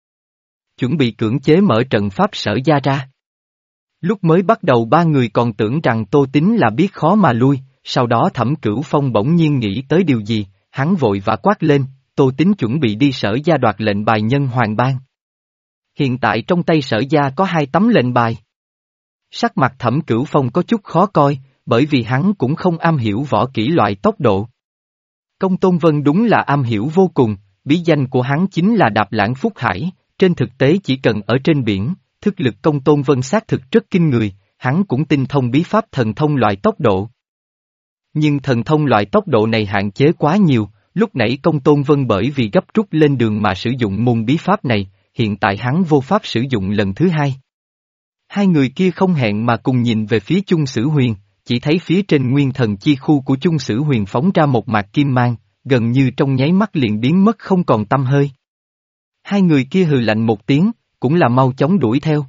Chuẩn bị cưỡng chế mở trận pháp Sở gia ra. Lúc mới bắt đầu ba người còn tưởng rằng Tô Tín là biết khó mà lui, sau đó Thẩm Cửu Phong bỗng nhiên nghĩ tới điều gì, hắn vội vã quát lên, Tô Tín chuẩn bị đi Sở gia đoạt lệnh bài Nhân Hoàng ban. Hiện tại trong tay Sở gia có hai tấm lệnh bài. Sắc mặt Thẩm Cửu Phong có chút khó coi, bởi vì hắn cũng không am hiểu võ kỹ loại tốc độ. Công Tôn Vân đúng là am hiểu vô cùng, bí danh của hắn chính là Đạp Lãng Phúc Hải, trên thực tế chỉ cần ở trên biển, thức lực Công Tôn Vân xác thực rất kinh người, hắn cũng tinh thông bí pháp thần thông loại tốc độ. Nhưng thần thông loại tốc độ này hạn chế quá nhiều, lúc nãy Công Tôn Vân bởi vì gấp rút lên đường mà sử dụng môn bí pháp này, hiện tại hắn vô pháp sử dụng lần thứ hai. Hai người kia không hẹn mà cùng nhìn về phía Chung Sử Huyền, chỉ thấy phía trên nguyên thần chi khu của Chung Sử Huyền phóng ra một mạt kim mang, gần như trong nháy mắt liền biến mất không còn tăm hơi. Hai người kia hừ lạnh một tiếng, cũng là mau chóng đuổi theo.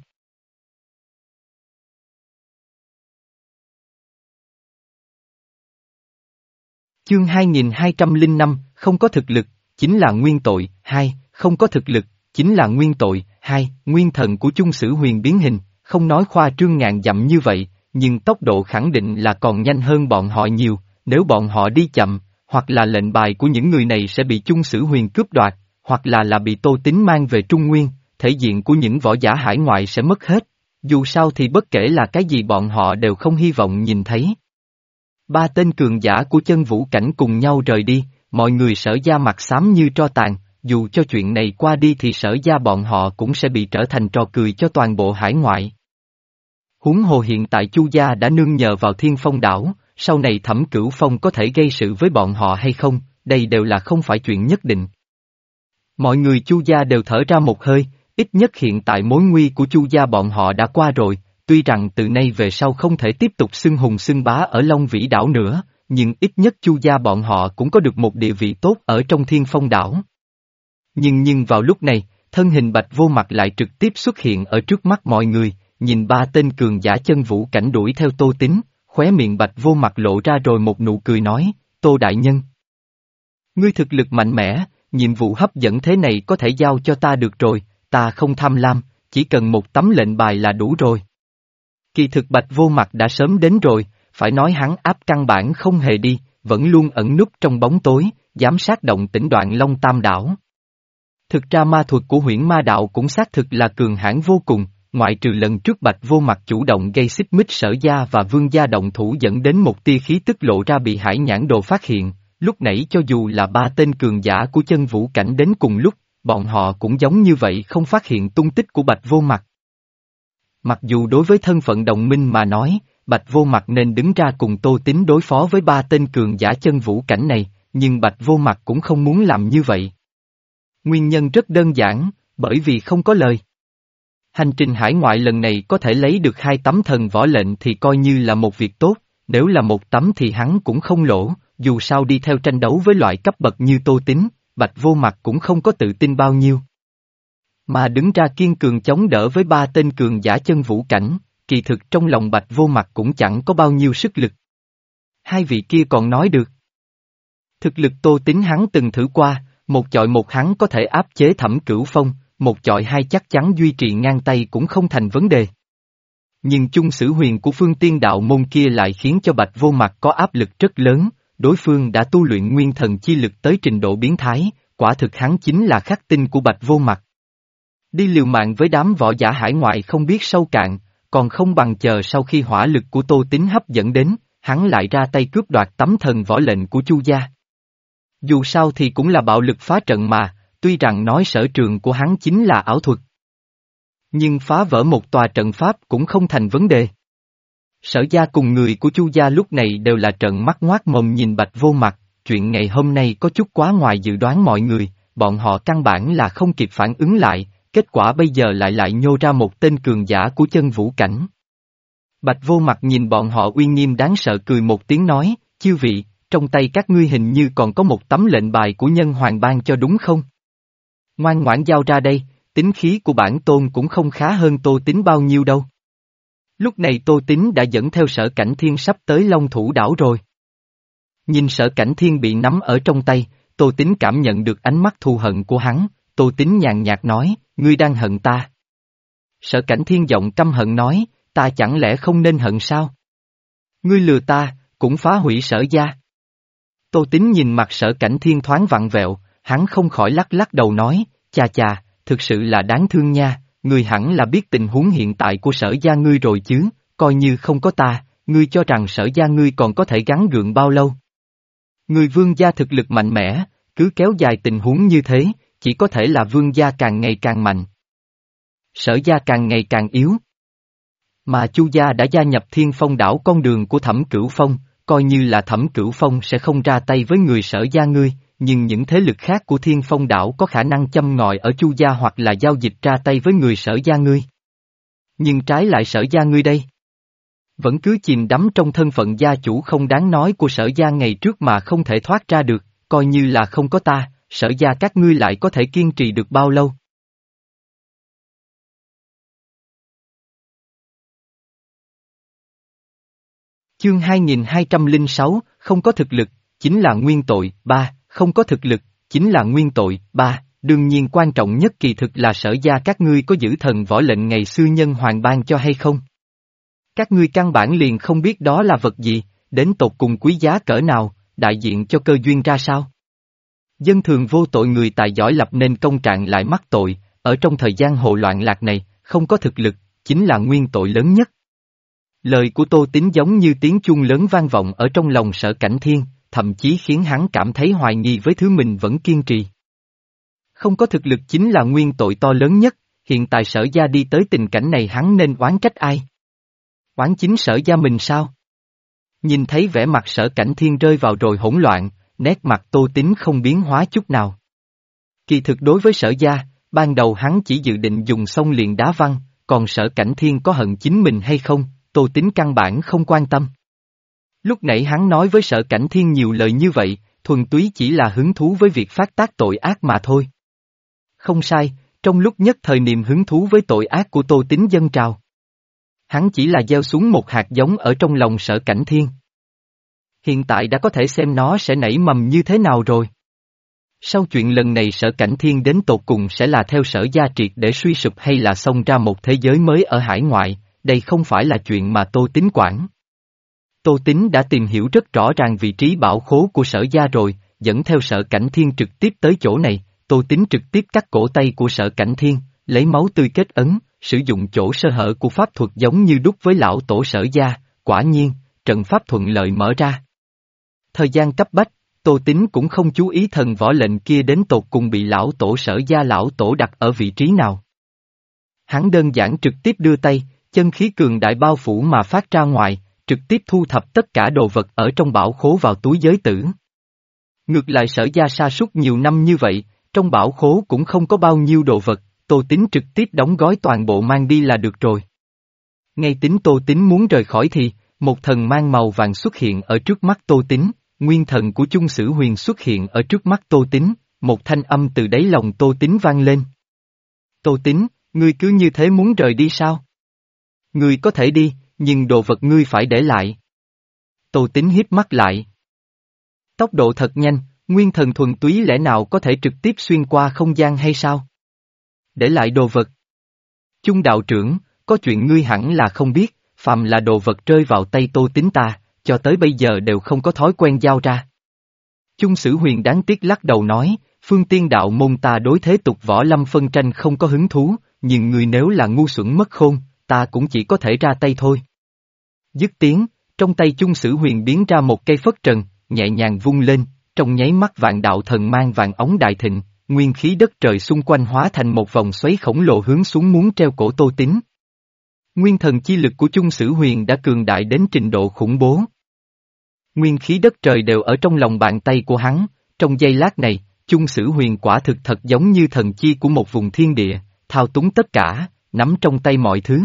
Chương hai nghìn hai trăm lẻ năm, không có thực lực, chính là nguyên tội, hai, không có thực lực, chính là nguyên tội, hai, nguyên thần của chung sử huyền biến hình, không nói khoa trương ngàn dặm như vậy, nhưng tốc độ khẳng định là còn nhanh hơn bọn họ nhiều, nếu bọn họ đi chậm, hoặc là lệnh bài của những người này sẽ bị chung sử huyền cướp đoạt, hoặc là là bị Tô Tín mang về Trung Nguyên, thể diện của những võ giả hải ngoại sẽ mất hết, dù sao thì bất kể là cái gì bọn họ đều không hy vọng nhìn thấy. Ba tên cường giả của chân vũ cảnh cùng nhau rời đi, mọi người Sở Gia mặt xám như tro tàn, dù cho chuyện này qua đi thì Sở Gia bọn họ cũng sẽ bị trở thành trò cười cho toàn bộ hải ngoại. Huống hồ hiện tại Chu Gia đã nương nhờ vào Thiên Phong đảo, sau này Thẩm Cửu Phong có thể gây sự với bọn họ hay không, đây đều là không phải chuyện nhất định. Mọi người Chu Gia đều thở ra một hơi, ít nhất hiện tại mối nguy của Chu Gia bọn họ đã qua rồi, tuy rằng từ nay về sau không thể tiếp tục xưng hùng xưng bá ở Long Vĩ đảo nữa, nhưng ít nhất Chu Gia bọn họ cũng có được một địa vị tốt ở trong Thiên Phong đảo. Nhưng nhưng vào lúc này, thân hình Bạch Vô Mặt lại trực tiếp xuất hiện ở trước mắt mọi người, nhìn ba tên cường giả chân vũ cảnh đuổi theo Tô Tín, khóe miệng Bạch Vô Mặt lộ ra rồi một nụ cười nói, Tô Đại Nhân. Ngươi thực lực mạnh mẽ, nhiệm vụ hấp dẫn thế này có thể giao cho ta được rồi, ta không tham lam, chỉ cần một tấm lệnh bài là đủ rồi. Kỳ thực Bạch Vô Mặt đã sớm đến rồi, phải nói hắn áp căn bản không hề đi, vẫn luôn ẩn núp trong bóng tối, giám sát động tĩnh Đoạn Long Tam đảo. Thực ra ma thuật của Huyễn Ma đạo cũng xác thực là cường hãn vô cùng, ngoại trừ lần trước Bạch Vô Mặt chủ động gây xích mích Sở Gia và Vương Gia động thủ dẫn đến một tia khí tức lộ ra bị Hải Nhãn Đồ phát hiện, lúc nãy cho dù là ba tên cường giả của chân vũ cảnh đến cùng lúc, bọn họ cũng giống như vậy không phát hiện tung tích của Bạch Vô Mặt. Mặc dù đối với thân phận đồng minh mà nói, Bạch Vô Mặt nên đứng ra cùng Tô Tín đối phó với ba tên cường giả chân vũ cảnh này, nhưng Bạch Vô Mặt cũng không muốn làm như vậy. Nguyên nhân rất đơn giản, bởi vì không có lời. Hành trình hải ngoại lần này có thể lấy được hai tấm thần võ lệnh thì coi như là một việc tốt, nếu là một tấm thì hắn cũng không lỗ, dù sao đi theo tranh đấu với loại cấp bậc như Tô Tín, Bạch Vô Mặt cũng không có tự tin bao nhiêu. Mà đứng ra kiên cường chống đỡ với ba tên cường giả chân vũ cảnh, kỳ thực trong lòng Bạch Vô Mặt cũng chẳng có bao nhiêu sức lực. Hai vị kia còn nói được. Thực lực Tô Tín hắn từng thử qua, một chọi một hắn có thể áp chế Thẩm Cửu Phong, một chọi hai chắc chắn duy trì ngang tay cũng không thành vấn đề. Nhưng chung sử huyền của Phương Tiên đạo môn kia lại khiến cho Bạch Vô Mặt có áp lực rất lớn, đối phương đã tu luyện nguyên thần chi lực tới trình độ biến thái, quả thực hắn chính là khắc tinh của Bạch Vô Mặt. Đi liều mạng với đám võ giả hải ngoại không biết sâu cạn, còn không bằng chờ sau khi hỏa lực của Tô Tín hấp dẫn đến, hắn lại ra tay cướp đoạt tấm thần võ lệnh của Chu Gia. Dù sao thì cũng là bạo lực phá trận mà, tuy rằng nói sở trường của hắn chính là ảo thuật. Nhưng phá vỡ một tòa trận pháp cũng không thành vấn đề. Sở Gia cùng người của Chu Gia lúc này đều là trợn mắt ngoác mồm nhìn Bạch Vô Mặt, chuyện ngày hôm nay có chút quá ngoài dự đoán mọi người, bọn họ căn bản là không kịp phản ứng lại, kết quả bây giờ lại lại nhô ra một tên cường giả của chân vũ cảnh. Bạch Vô Mặt nhìn bọn họ uy nghiêm đáng sợ cười một tiếng nói, chư vị, trong tay các ngươi hình như còn có một tấm lệnh bài của nhân hoàng ban cho đúng không? Ngoan ngoãn giao ra đây, tính khí của bản tôn cũng không khá hơn Tô Tín bao nhiêu đâu. Lúc này Tô Tín đã dẫn theo Sở Cảnh Thiên sắp tới Long Thủ đảo rồi. Nhìn Sở Cảnh Thiên bị nắm ở trong tay, Tô Tín cảm nhận được ánh mắt thù hận của hắn, Tô Tín nhàn nhạt nói, ngươi đang hận ta. Sở Cảnh Thiên giọng căm hận nói, ta chẳng lẽ không nên hận sao? Ngươi lừa ta, cũng phá hủy Sở Gia. Tô Tín nhìn mặt Sở Cảnh Thiên thoáng vặn vẹo, hắn không khỏi lắc lắc đầu nói, chà chà, thực sự là đáng thương nha, ngươi hẳn là biết tình huống hiện tại của Sở Gia ngươi rồi chứ, coi như không có ta, ngươi cho rằng Sở Gia ngươi còn có thể gắng gượng bao lâu? Người Vương gia thực lực mạnh mẽ, cứ kéo dài tình huống như thế, chỉ có thể là Vương gia càng ngày càng mạnh. Sở Gia càng ngày càng yếu. Mà Chu Gia đã gia nhập Thiên Phong đảo con đường của Thẩm Cửu Phong, coi như là Thẩm Cửu Phong sẽ không ra tay với người Sở Gia ngươi, nhưng những thế lực khác của Thiên Phong đảo có khả năng châm ngòi ở Chu Gia hoặc là giao dịch ra tay với người Sở Gia ngươi. Nhưng trái lại Sở Gia ngươi đây, vẫn cứ chìm đắm trong thân phận gia chủ không đáng nói của Sở Gia ngày trước mà không thể thoát ra được, coi như là không có ta, Sở Gia các ngươi lại có thể kiên trì được bao lâu? Chương hai nghìn hai trăm lẻ sáu, không có thực lực, chính là nguyên tội, ba, không có thực lực, chính là nguyên tội. Ba, đương nhiên quan trọng nhất kỳ thực là Sở gia các ngươi có giữ thần võ lệnh ngày xưa nhân hoàng ban cho hay không? Các ngươi căn bản liền không biết đó là vật gì, đến tột cùng quý giá cỡ nào, đại diện cho cơ duyên ra sao? Dân thường vô tội người tài giỏi lập nên công trạng lại mắc tội, ở trong thời gian hồ loạn lạc này, không có thực lực, chính là nguyên tội lớn nhất. Lời của Tô Tín giống như tiếng chuông lớn vang vọng ở trong lòng Sở Cảnh Thiên, thậm chí khiến hắn cảm thấy hoài nghi với thứ mình vẫn kiên trì. Không có thực lực chính là nguyên tội to lớn nhất, hiện tại Sở gia đi tới tình cảnh này hắn nên oán trách ai? Oán chính Sở gia mình sao? Nhìn thấy vẻ mặt Sở Cảnh Thiên rơi vào rồi hỗn loạn, nét mặt Tô Tín không biến hóa chút nào. Kỳ thực đối với Sở gia, ban đầu hắn chỉ dự định dùng xong liền đá văng, còn Sở Cảnh Thiên có hận chính mình hay không, Tô Tín căn bản không quan tâm. Lúc nãy hắn nói với Sở Cảnh Thiên nhiều lời như vậy, thuần túy chỉ là hứng thú với việc phát tác tội ác mà thôi. Không sai, trong lúc nhất thời niềm hứng thú với tội ác của Tô Tín dâng trào. Hắn chỉ là gieo xuống một hạt giống ở trong lòng Sở Cảnh Thiên. Hiện tại đã có thể xem nó sẽ nảy mầm như thế nào rồi. Sau chuyện lần này Sở Cảnh Thiên đến tột cùng sẽ là theo Sở gia triệt để suy sụp hay là xông ra một thế giới mới ở hải ngoại, đây không phải là chuyện mà Tô Tín quản. Tô Tín đã tìm hiểu rất rõ ràng vị trí bảo khố của Sở gia rồi, dẫn theo Sở Cảnh Thiên trực tiếp tới chỗ này, Tô Tín trực tiếp cắt cổ tay của Sở Cảnh Thiên, lấy máu tươi kết ấn, sử dụng chỗ sơ hở của pháp thuật giống như đúc với lão tổ Sở gia, quả nhiên, trận pháp thuận lợi mở ra. Thời gian cấp bách, Tô Tín cũng không chú ý thần võ lệnh kia đến tột cùng bị lão tổ Sở gia lão tổ đặt ở vị trí nào. Hắn đơn giản trực tiếp đưa tay, chân khí cường đại bao phủ mà phát ra ngoài, trực tiếp thu thập tất cả đồ vật ở trong bảo khố vào túi giới tử. Ngược lại Sở gia sa sút nhiều năm như vậy, trong bảo khố cũng không có bao nhiêu đồ vật, Tô Tín trực tiếp đóng gói toàn bộ mang đi là được rồi. Ngay tính Tô Tín muốn rời khỏi thì, một thần mang màu vàng xuất hiện ở trước mắt Tô Tín, nguyên thần của Chung Sử Huyền xuất hiện ở trước mắt Tô Tín, một thanh âm từ đáy lòng Tô Tín vang lên. Tô Tín, ngươi cứ như thế muốn rời đi sao? Ngươi có thể đi, nhưng đồ vật ngươi phải để lại. Tô Tín híp mắt lại. Tốc độ thật nhanh, nguyên thần thuần túy lẽ nào có thể trực tiếp xuyên qua không gian hay sao? Để lại đồ vật. Chung đạo trưởng, có chuyện ngươi hẳn là không biết, phàm là đồ vật rơi vào tay Tô Tín ta, cho tới bây giờ đều không có thói quen giao ra. Chung Sử Huyền đáng tiếc lắc đầu nói, phương tiên đạo môn ta đối thế tục võ lâm phân tranh không có hứng thú, nhưng người nếu là ngu xuẩn mất khôn, ta cũng chỉ có thể ra tay thôi. Dứt tiếng, trong tay Chung Sử Huyền biến ra một cây phất trần, nhẹ nhàng vung lên, trong nháy mắt vạn đạo thần mang vàng ống đại thịnh, nguyên khí đất trời xung quanh hóa thành một vòng xoáy khổng lồ hướng xuống muốn treo cổ Tô Tín. Nguyên thần chi lực của Chung Sử Huyền đã cường đại đến trình độ khủng bố. Nguyên khí đất trời đều ở trong lòng bàn tay của hắn, trong giây lát này, Chung Sử Huyền quả thực thật giống như thần chi của một vùng thiên địa, thao túng tất cả, nắm trong tay mọi thứ.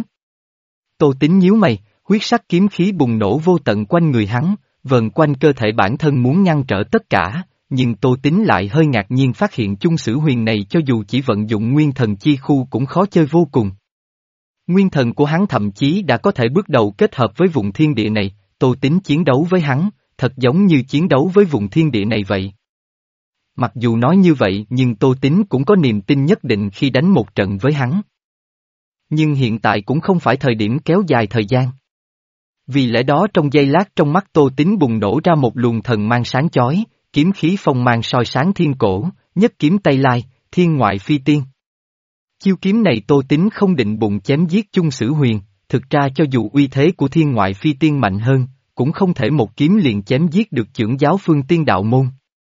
Tô Tín nhíu mày, huyết sắc kiếm khí bùng nổ vô tận quanh người hắn, vờn quanh cơ thể bản thân muốn ngăn trở tất cả, nhưng Tô Tín lại hơi ngạc nhiên phát hiện Chung Sử Huyền này cho dù chỉ vận dụng nguyên thần chi khu cũng khó chơi vô cùng. Nguyên thần của hắn thậm chí đã có thể bước đầu kết hợp với vùng thiên địa này, Tô Tín chiến đấu với hắn, thật giống như chiến đấu với vùng thiên địa này vậy. Mặc dù nói như vậy nhưng Tô Tín cũng có niềm tin nhất định khi đánh một trận với hắn. Nhưng hiện tại cũng không phải thời điểm kéo dài thời gian. Vì lẽ đó trong giây lát trong mắt Tô Tín bùng nổ ra một luồng thần mang sáng chói, kiếm khí phong mang soi sáng thiên cổ, nhất kiếm Tây Lai, thiên ngoại phi tiên. Chiêu kiếm này Tô Tín không định bụng chém giết Chung Sử Huyền, thực ra cho dù uy thế của thiên ngoại phi tiên mạnh hơn, cũng không thể một kiếm liền chém giết được chưởng giáo phương tiên đạo môn.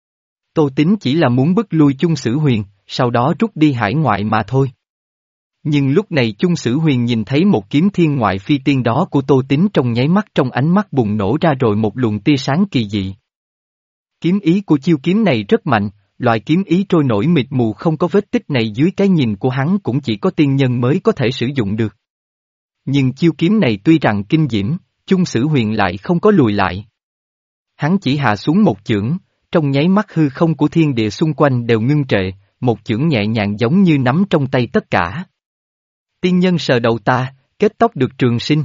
Tô Tín chỉ là muốn bức lui Chung Sử Huyền, sau đó rút đi hải ngoại mà thôi. Nhưng lúc này Chung Sử Huyền nhìn thấy một kiếm thiên ngoại phi tiên đó của Tô Tín trong nháy mắt trong ánh mắt bùng nổ ra rồi một luồng tia sáng kỳ dị. Kiếm ý của chiêu kiếm này rất mạnh, loại kiếm ý trôi nổi mịt mù không có vết tích này dưới cái nhìn của hắn cũng chỉ có tiên nhân mới có thể sử dụng được. Nhưng chiêu kiếm này tuy rằng kinh diễm, Chung Sử Huyền lại không có lùi lại. Hắn chỉ hạ xuống một chưởng, trong nháy mắt hư không của thiên địa xung quanh đều ngưng trệ, một chưởng nhẹ nhàng giống như nắm trong tay tất cả. Tiên nhân sờ đầu ta, kết tóc được trường sinh.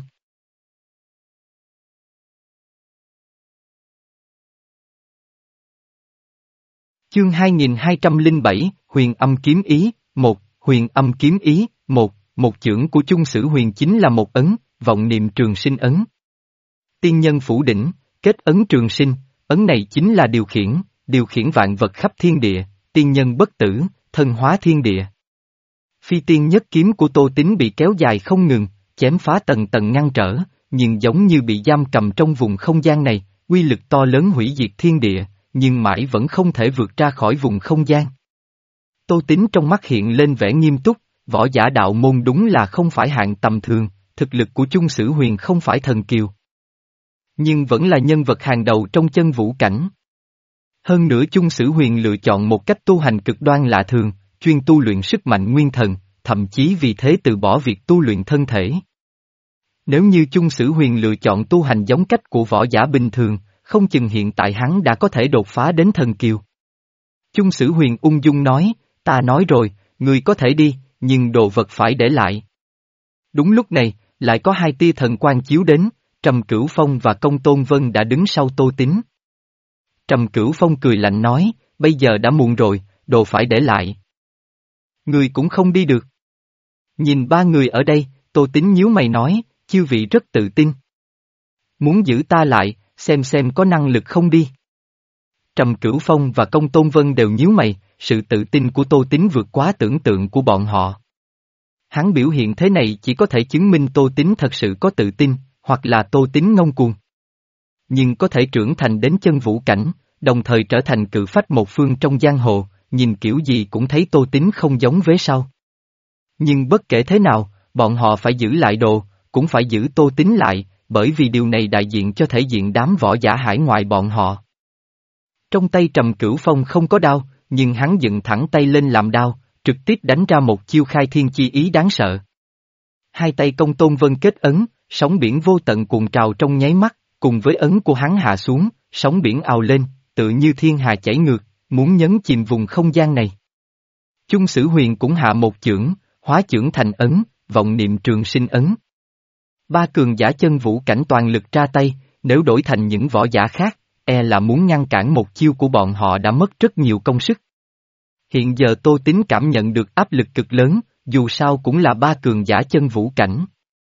Chương hai nghìn hai trăm lẻ bảy, Huyền Âm Kiếm Ý, một, Huyền Âm Kiếm Ý, một, một chưởng của chung sử huyền chính là một ấn, vọng niệm trường sinh ấn. Tiên nhân phủ đỉnh, kết ấn trường sinh, ấn này chính là điều khiển, điều khiển vạn vật khắp thiên địa, tiên nhân bất tử, thân hóa thiên địa. Phi tiên nhất kiếm của Tô Tín bị kéo dài không ngừng, chém phá tầng tầng ngăn trở, nhưng giống như bị giam cầm trong vùng không gian này, uy lực to lớn hủy diệt thiên địa, nhưng mãi vẫn không thể vượt ra khỏi vùng không gian. Tô Tín trong mắt hiện lên vẻ nghiêm túc, võ giả đạo môn đúng là không phải hạng tầm thường, thực lực của chung sử huyền không phải thần kiều. Nhưng vẫn là nhân vật hàng đầu trong chân vũ cảnh. Hơn nữa chung sử huyền lựa chọn một cách tu hành cực đoan lạ thường, chuyên tu luyện sức mạnh nguyên thần, thậm chí vì thế từ bỏ việc tu luyện thân thể. Nếu như chung sử huyền lựa chọn tu hành giống cách của võ giả bình thường, không chừng hiện tại hắn đã có thể đột phá đến thần kiều. Chung sử huyền ung dung nói, ta nói rồi, người có thể đi, nhưng đồ vật phải để lại. Đúng lúc này, lại có hai tia thần quang chiếu đến, Trầm Cửu Phong và Công Tôn Vân đã đứng sau Tô Tín. Trầm Cửu Phong cười lạnh nói, bây giờ đã muộn rồi, đồ phải để lại. Người cũng không đi được. Nhìn ba người ở đây, Tô Tín nhíu mày nói, chư vị rất tự tin. Muốn giữ ta lại, xem xem có năng lực không đi. Trầm Cửu Phong và Công Tôn Vân đều nhíu mày, sự tự tin của Tô Tín vượt quá tưởng tượng của bọn họ. Hắn biểu hiện thế này chỉ có thể chứng minh Tô Tín thật sự có tự tin, hoặc là Tô Tín ngông cuồng. Nhưng có thể trưởng thành đến chân vũ cảnh, đồng thời trở thành cự phách một phương trong giang hồ, nhìn kiểu gì cũng thấy Tô Tín không giống vế sau. Nhưng bất kể thế nào, bọn họ phải giữ lại đồ, cũng phải giữ Tô Tín lại, bởi vì điều này đại diện cho thể diện đám võ giả hải ngoại bọn họ. Trong tay Trầm Cửu Phong không có đao, nhưng hắn dựng thẳng tay lên làm đao, trực tiếp đánh ra một chiêu khai thiên chi ý đáng sợ. Hai tay Công Tôn Vân kết ấn, sóng biển vô tận cuồn trào trong nháy mắt, cùng với ấn của hắn hạ xuống, sóng biển ào lên, tự như thiên hà chảy ngược, muốn nhấn chìm vùng không gian này. Chung sử huyền cũng hạ một chưởng, hóa chưởng thành ấn, vọng niệm trường sinh ấn. Ba cường giả chân vũ cảnh toàn lực ra tay, nếu đổi thành những võ giả khác, e là muốn ngăn cản một chiêu của bọn họ đã mất rất nhiều công sức. Hiện giờ Tô Tín cảm nhận được áp lực cực lớn, dù sao cũng là ba cường giả chân vũ cảnh.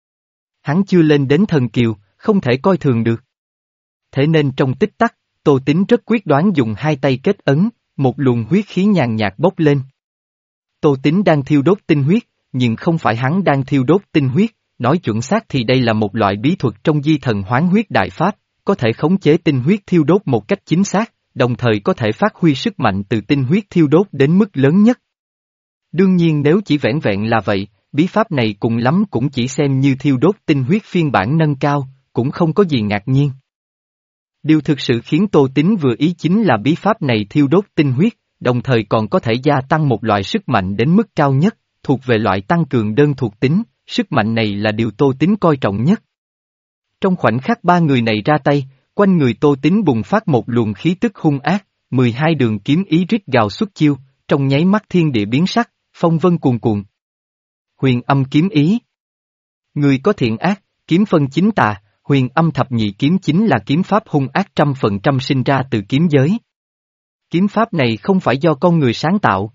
Hắn chưa lên đến thần kiều, không thể coi thường được. Thế nên trong tích tắc, Tô Tín rất quyết đoán dùng hai tay kết ấn, một luồng huyết khí nhàn nhạt bốc lên. Tô Tín đang thiêu đốt tinh huyết, nhưng không phải hắn đang thiêu đốt tinh huyết, nói chuẩn xác thì đây là một loại bí thuật trong di thần hoán huyết đại pháp, có thể khống chế tinh huyết thiêu đốt một cách chính xác, đồng thời có thể phát huy sức mạnh từ tinh huyết thiêu đốt đến mức lớn nhất. Đương nhiên nếu chỉ vẻn vẹn là vậy, bí pháp này cùng lắm cũng chỉ xem như thiêu đốt tinh huyết phiên bản nâng cao, cũng không có gì ngạc nhiên. Điều thực sự khiến Tô Tín vừa ý chính là bí pháp này thiêu đốt tinh huyết, đồng thời còn có thể gia tăng một loại sức mạnh đến mức cao nhất, thuộc về loại tăng cường đơn thuộc tính, sức mạnh này là điều Tô Tín coi trọng nhất. Trong khoảnh khắc ba người này ra tay, quanh người Tô Tín bùng phát một luồng khí tức hung ác, mười hai đường kiếm ý rít gào xuất chiêu, trong nháy mắt thiên địa biến sắc, phong vân cuồn cuộn. Huyền âm kiếm ý. Người có thiện ác, kiếm phân chính tà, huyền âm thập nhị kiếm chính là kiếm pháp hung ác trăm phần trăm sinh ra từ kiếm giới. Kiếm pháp này không phải do con người sáng tạo,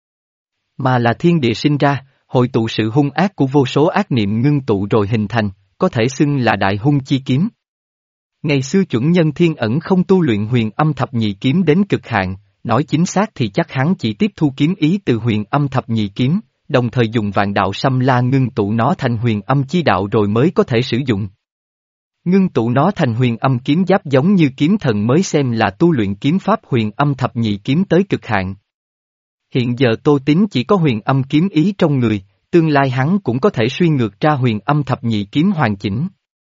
mà là thiên địa sinh ra, hội tụ sự hung ác của vô số ác niệm ngưng tụ rồi hình thành, có thể xưng là đại hung chi kiếm. Ngày xưa chuẩn nhân thiên ẩn không tu luyện huyền âm thập nhị kiếm đến cực hạn, nói chính xác thì chắc hắn chỉ tiếp thu kiếm ý từ huyền âm thập nhị kiếm, đồng thời dùng vạn đạo xâm la ngưng tụ nó thành huyền âm chi đạo rồi mới có thể sử dụng. Ngưng tụ nó thành huyền âm kiếm giáp giống như kiếm thần mới xem là tu luyện kiếm pháp huyền âm thập nhị kiếm tới cực hạn. Hiện giờ Tô Tín chỉ có huyền âm kiếm ý trong người, tương lai hắn cũng có thể suy ngược ra huyền âm thập nhị kiếm hoàn chỉnh.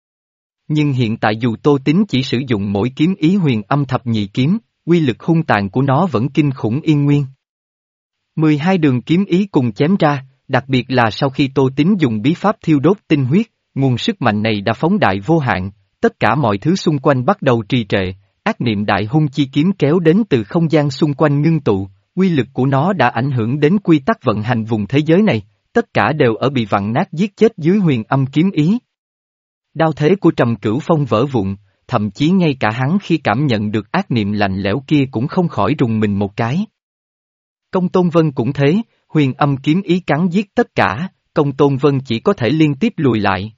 Nhưng hiện tại dù Tô Tín chỉ sử dụng mỗi kiếm ý huyền âm thập nhị kiếm, uy lực hung tàn của nó vẫn kinh khủng yên nguyên. mười hai đường kiếm ý cùng chém ra, đặc biệt là sau khi Tô Tín dùng bí pháp thiêu đốt tinh huyết, nguồn sức mạnh này đã phóng đại vô hạn, tất cả mọi thứ xung quanh bắt đầu trì trệ, ác niệm đại hung chi kiếm kéo đến từ không gian xung quanh ngưng tụ, uy lực của nó đã ảnh hưởng đến quy tắc vận hành vùng thế giới này, tất cả đều ở bị vặn nát giết chết dưới huyền âm kiếm ý. Đao thế của Trầm Cửu Phong vỡ vụn, thậm chí ngay cả hắn khi cảm nhận được ác niệm lạnh lẽo kia cũng không khỏi rùng mình một cái. Công Tôn Vân cũng thế, huyền âm kiếm ý cắn giết tất cả, Công Tôn Vân chỉ có thể liên tiếp lùi lại.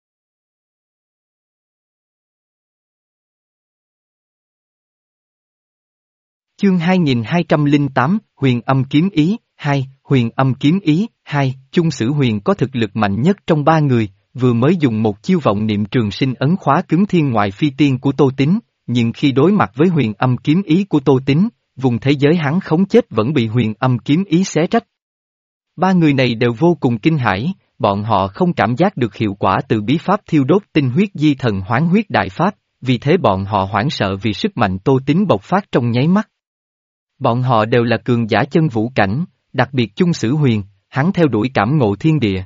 Chương hai nghìn hai trăm lẻ tám, Huyền âm kiếm ý, hai, Huyền âm kiếm ý, hai, Chung Sử Huyền có thực lực mạnh nhất trong ba người, vừa mới dùng một chiêu vọng niệm trường sinh ấn khóa cứng thiên ngoại phi tiên của Tô Tín, nhưng khi đối mặt với huyền âm kiếm ý của Tô Tín, vùng thế giới hắn khống chết vẫn bị huyền âm kiếm ý xé rách. Ba người này đều vô cùng kinh hãi, bọn họ không cảm giác được hiệu quả từ bí pháp thiêu đốt tinh huyết di thần hoán huyết đại pháp, vì thế bọn họ hoảng sợ vì sức mạnh Tô Tín bộc phát trong nháy mắt. Bọn họ đều là cường giả chân vũ cảnh, đặc biệt Chung Sử Huyền, hắn theo đuổi cảm ngộ thiên địa.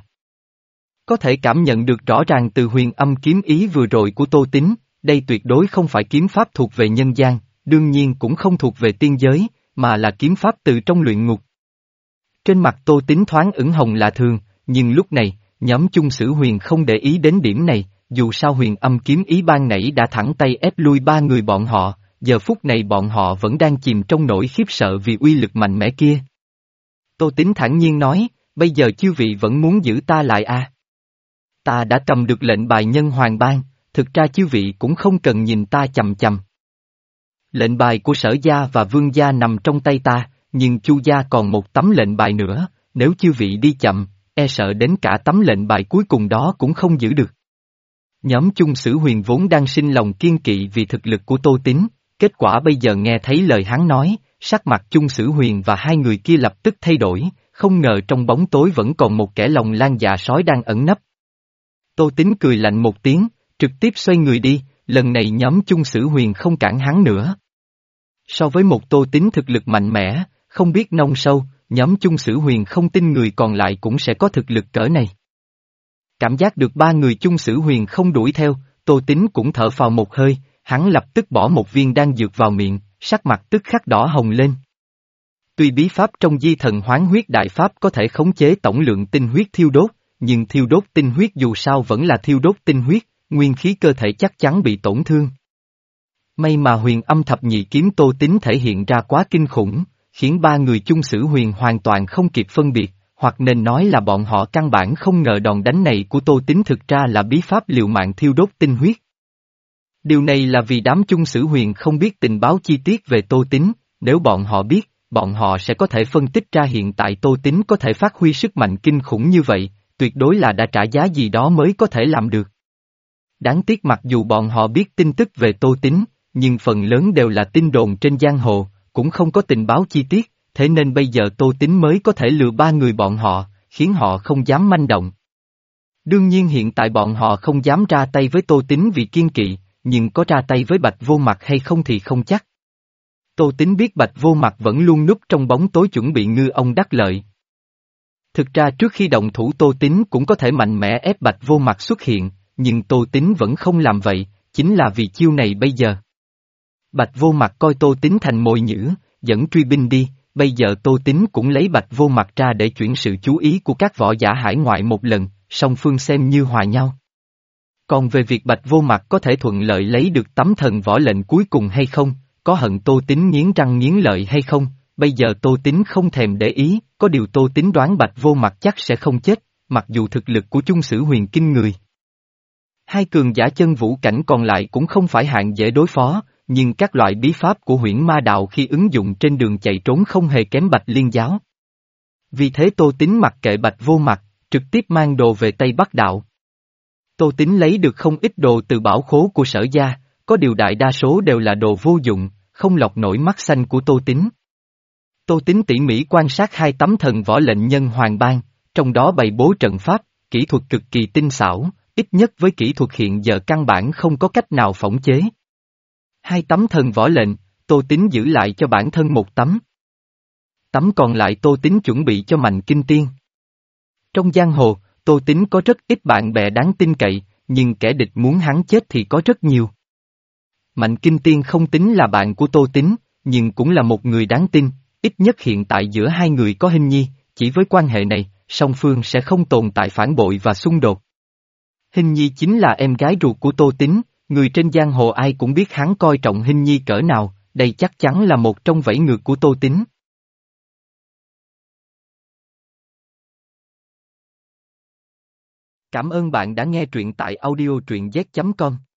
Có thể cảm nhận được rõ ràng từ huyền âm kiếm ý vừa rồi của Tô Tín, đây tuyệt đối không phải kiếm pháp thuộc về nhân gian, đương nhiên cũng không thuộc về tiên giới, mà là kiếm pháp từ trong luyện ngục. Trên mặt Tô Tín thoáng ửng hồng là thường, nhưng lúc này, nhóm Chung Sử Huyền không để ý đến điểm này, dù sao huyền âm kiếm ý ban nãy đã thẳng tay ép lui ba người bọn họ, giờ phút này bọn họ vẫn đang chìm trong nỗi khiếp sợ vì uy lực mạnh mẽ kia. Tô Tín thản nhiên nói, bây giờ chư vị vẫn muốn giữ ta lại à? Ta đã cầm được lệnh bài nhân hoàng ban, thực ra chư vị cũng không cần nhìn ta chằm chằm. Lệnh bài của Sở gia và Vương gia nằm trong tay ta, nhưng Chu gia còn một tấm lệnh bài nữa, nếu chư vị đi chậm, e sợ đến cả tấm lệnh bài cuối cùng đó cũng không giữ được. Nhóm Chung Sử Huyền vốn đang sinh lòng kiên kỵ vì thực lực của Tô Tín, kết quả bây giờ nghe thấy lời hắn nói, sắc mặt Chung Sử Huyền và hai người kia lập tức thay đổi, không ngờ trong bóng tối vẫn còn một kẻ lòng lan dạ sói đang ẩn nấp. Tô Tín cười lạnh một tiếng, trực tiếp xoay người đi, lần này nhóm Chung Sử Huyền không cản hắn nữa. So với một Tô Tín thực lực mạnh mẽ, không biết nông sâu, nhóm Chung Sử Huyền không tin người còn lại cũng sẽ có thực lực cỡ này. Cảm giác được ba người Chung Sử Huyền không đuổi theo, Tô Tín cũng thở phào một hơi, hắn lập tức bỏ một viên đan dược vào miệng, sắc mặt tức khắc đỏ hồng lên. Tuy bí pháp trong di thần hoán huyết đại pháp có thể khống chế tổng lượng tinh huyết thiêu đốt, nhưng thiêu đốt tinh huyết dù sao vẫn là thiêu đốt tinh huyết, nguyên khí cơ thể chắc chắn bị tổn thương. May mà huyền âm thập nhị kiếm Tô Tín thể hiện ra quá kinh khủng, khiến ba người Chung Sử Huyền hoàn toàn không kịp phân biệt, hoặc nên nói là bọn họ căn bản không ngờ đòn đánh này của Tô Tín thực ra là bí pháp liều mạng thiêu đốt tinh huyết. Điều này là vì đám Chung Sử Huyền không biết tình báo chi tiết về Tô Tín, nếu bọn họ biết, bọn họ sẽ có thể phân tích ra hiện tại Tô Tín có thể phát huy sức mạnh kinh khủng như vậy, tuyệt đối là đã trả giá gì đó mới có thể làm được. Đáng tiếc mặc dù bọn họ biết tin tức về Tô Tín, nhưng phần lớn đều là tin đồn trên giang hồ, cũng không có tình báo chi tiết, thế nên bây giờ Tô Tín mới có thể lừa ba người bọn họ, khiến họ không dám manh động. Đương nhiên hiện tại bọn họ không dám ra tay với Tô Tín vì kiên kỵ, nhưng có ra tay với Bạch Vô Mặt hay không thì không chắc. Tô Tín biết Bạch Vô Mặt vẫn luôn núp trong bóng tối chuẩn bị ngư ông đắc lợi. Thực ra trước khi động thủ Tô Tín cũng có thể mạnh mẽ ép Bạch Vô Mặt xuất hiện, nhưng Tô Tín vẫn không làm vậy, chính là vì chiêu này bây giờ. Bạch Vô Mặt coi Tô Tín thành mồi nhữ, dẫn truy binh đi, bây giờ Tô Tín cũng lấy Bạch Vô Mặt ra để chuyển sự chú ý của các võ giả hải ngoại một lần, song phương xem như hòa nhau. Còn về việc Bạch Vô Mặt có thể thuận lợi lấy được tấm thần võ lệnh cuối cùng hay không, có hận Tô Tín nghiến răng nghiến lợi hay không, bây giờ Tô Tín không thèm để ý, có điều Tô Tín đoán Bạch Vô Mặt chắc sẽ không chết, mặc dù thực lực của Chung Sử Huyền kinh người. Hai cường giả chân vũ cảnh còn lại cũng không phải hạng dễ đối phó, nhưng các loại bí pháp của huyễn ma đạo khi ứng dụng trên đường chạy trốn không hề kém Bạch Liên giáo. Vì thế Tô Tín mặc kệ Bạch Vô Mặt, trực tiếp mang đồ về Tây Bắc đạo. Tô Tín lấy được không ít đồ từ bảo khố của Sở gia, có điều đại đa số đều là đồ vô dụng, không lọc nổi mắt xanh của Tô Tín. Tô Tín tỉ mỉ quan sát hai tấm thần võ lệnh nhân hoàng ban, trong đó bày bố trận pháp, kỹ thuật cực kỳ tinh xảo, ít nhất với kỹ thuật hiện giờ căn bản không có cách nào phỏng chế. Hai tấm thần võ lệnh, Tô Tín giữ lại cho bản thân một tấm. Tấm còn lại Tô Tín chuẩn bị cho Mạnh Kinh Tiên. Trong giang hồ, Tô Tín có rất ít bạn bè đáng tin cậy, nhưng kẻ địch muốn hắn chết thì có rất nhiều. Mạnh Kinh Tiên không tính là bạn của Tô Tín, nhưng cũng là một người đáng tin, ít nhất hiện tại giữa hai người có hình nhi, chỉ với quan hệ này, song phương sẽ không tồn tại phản bội và xung đột. Hình nhi chính là em gái ruột của Tô Tín, Người trên giang hồ ai cũng biết hắn coi trọng Hình Nhi cỡ nào, đây chắc chắn là một trong vảy ngược của Tô Tín. Cảm ơn bạn đã nghe truyện tại audio truyện z chấm com.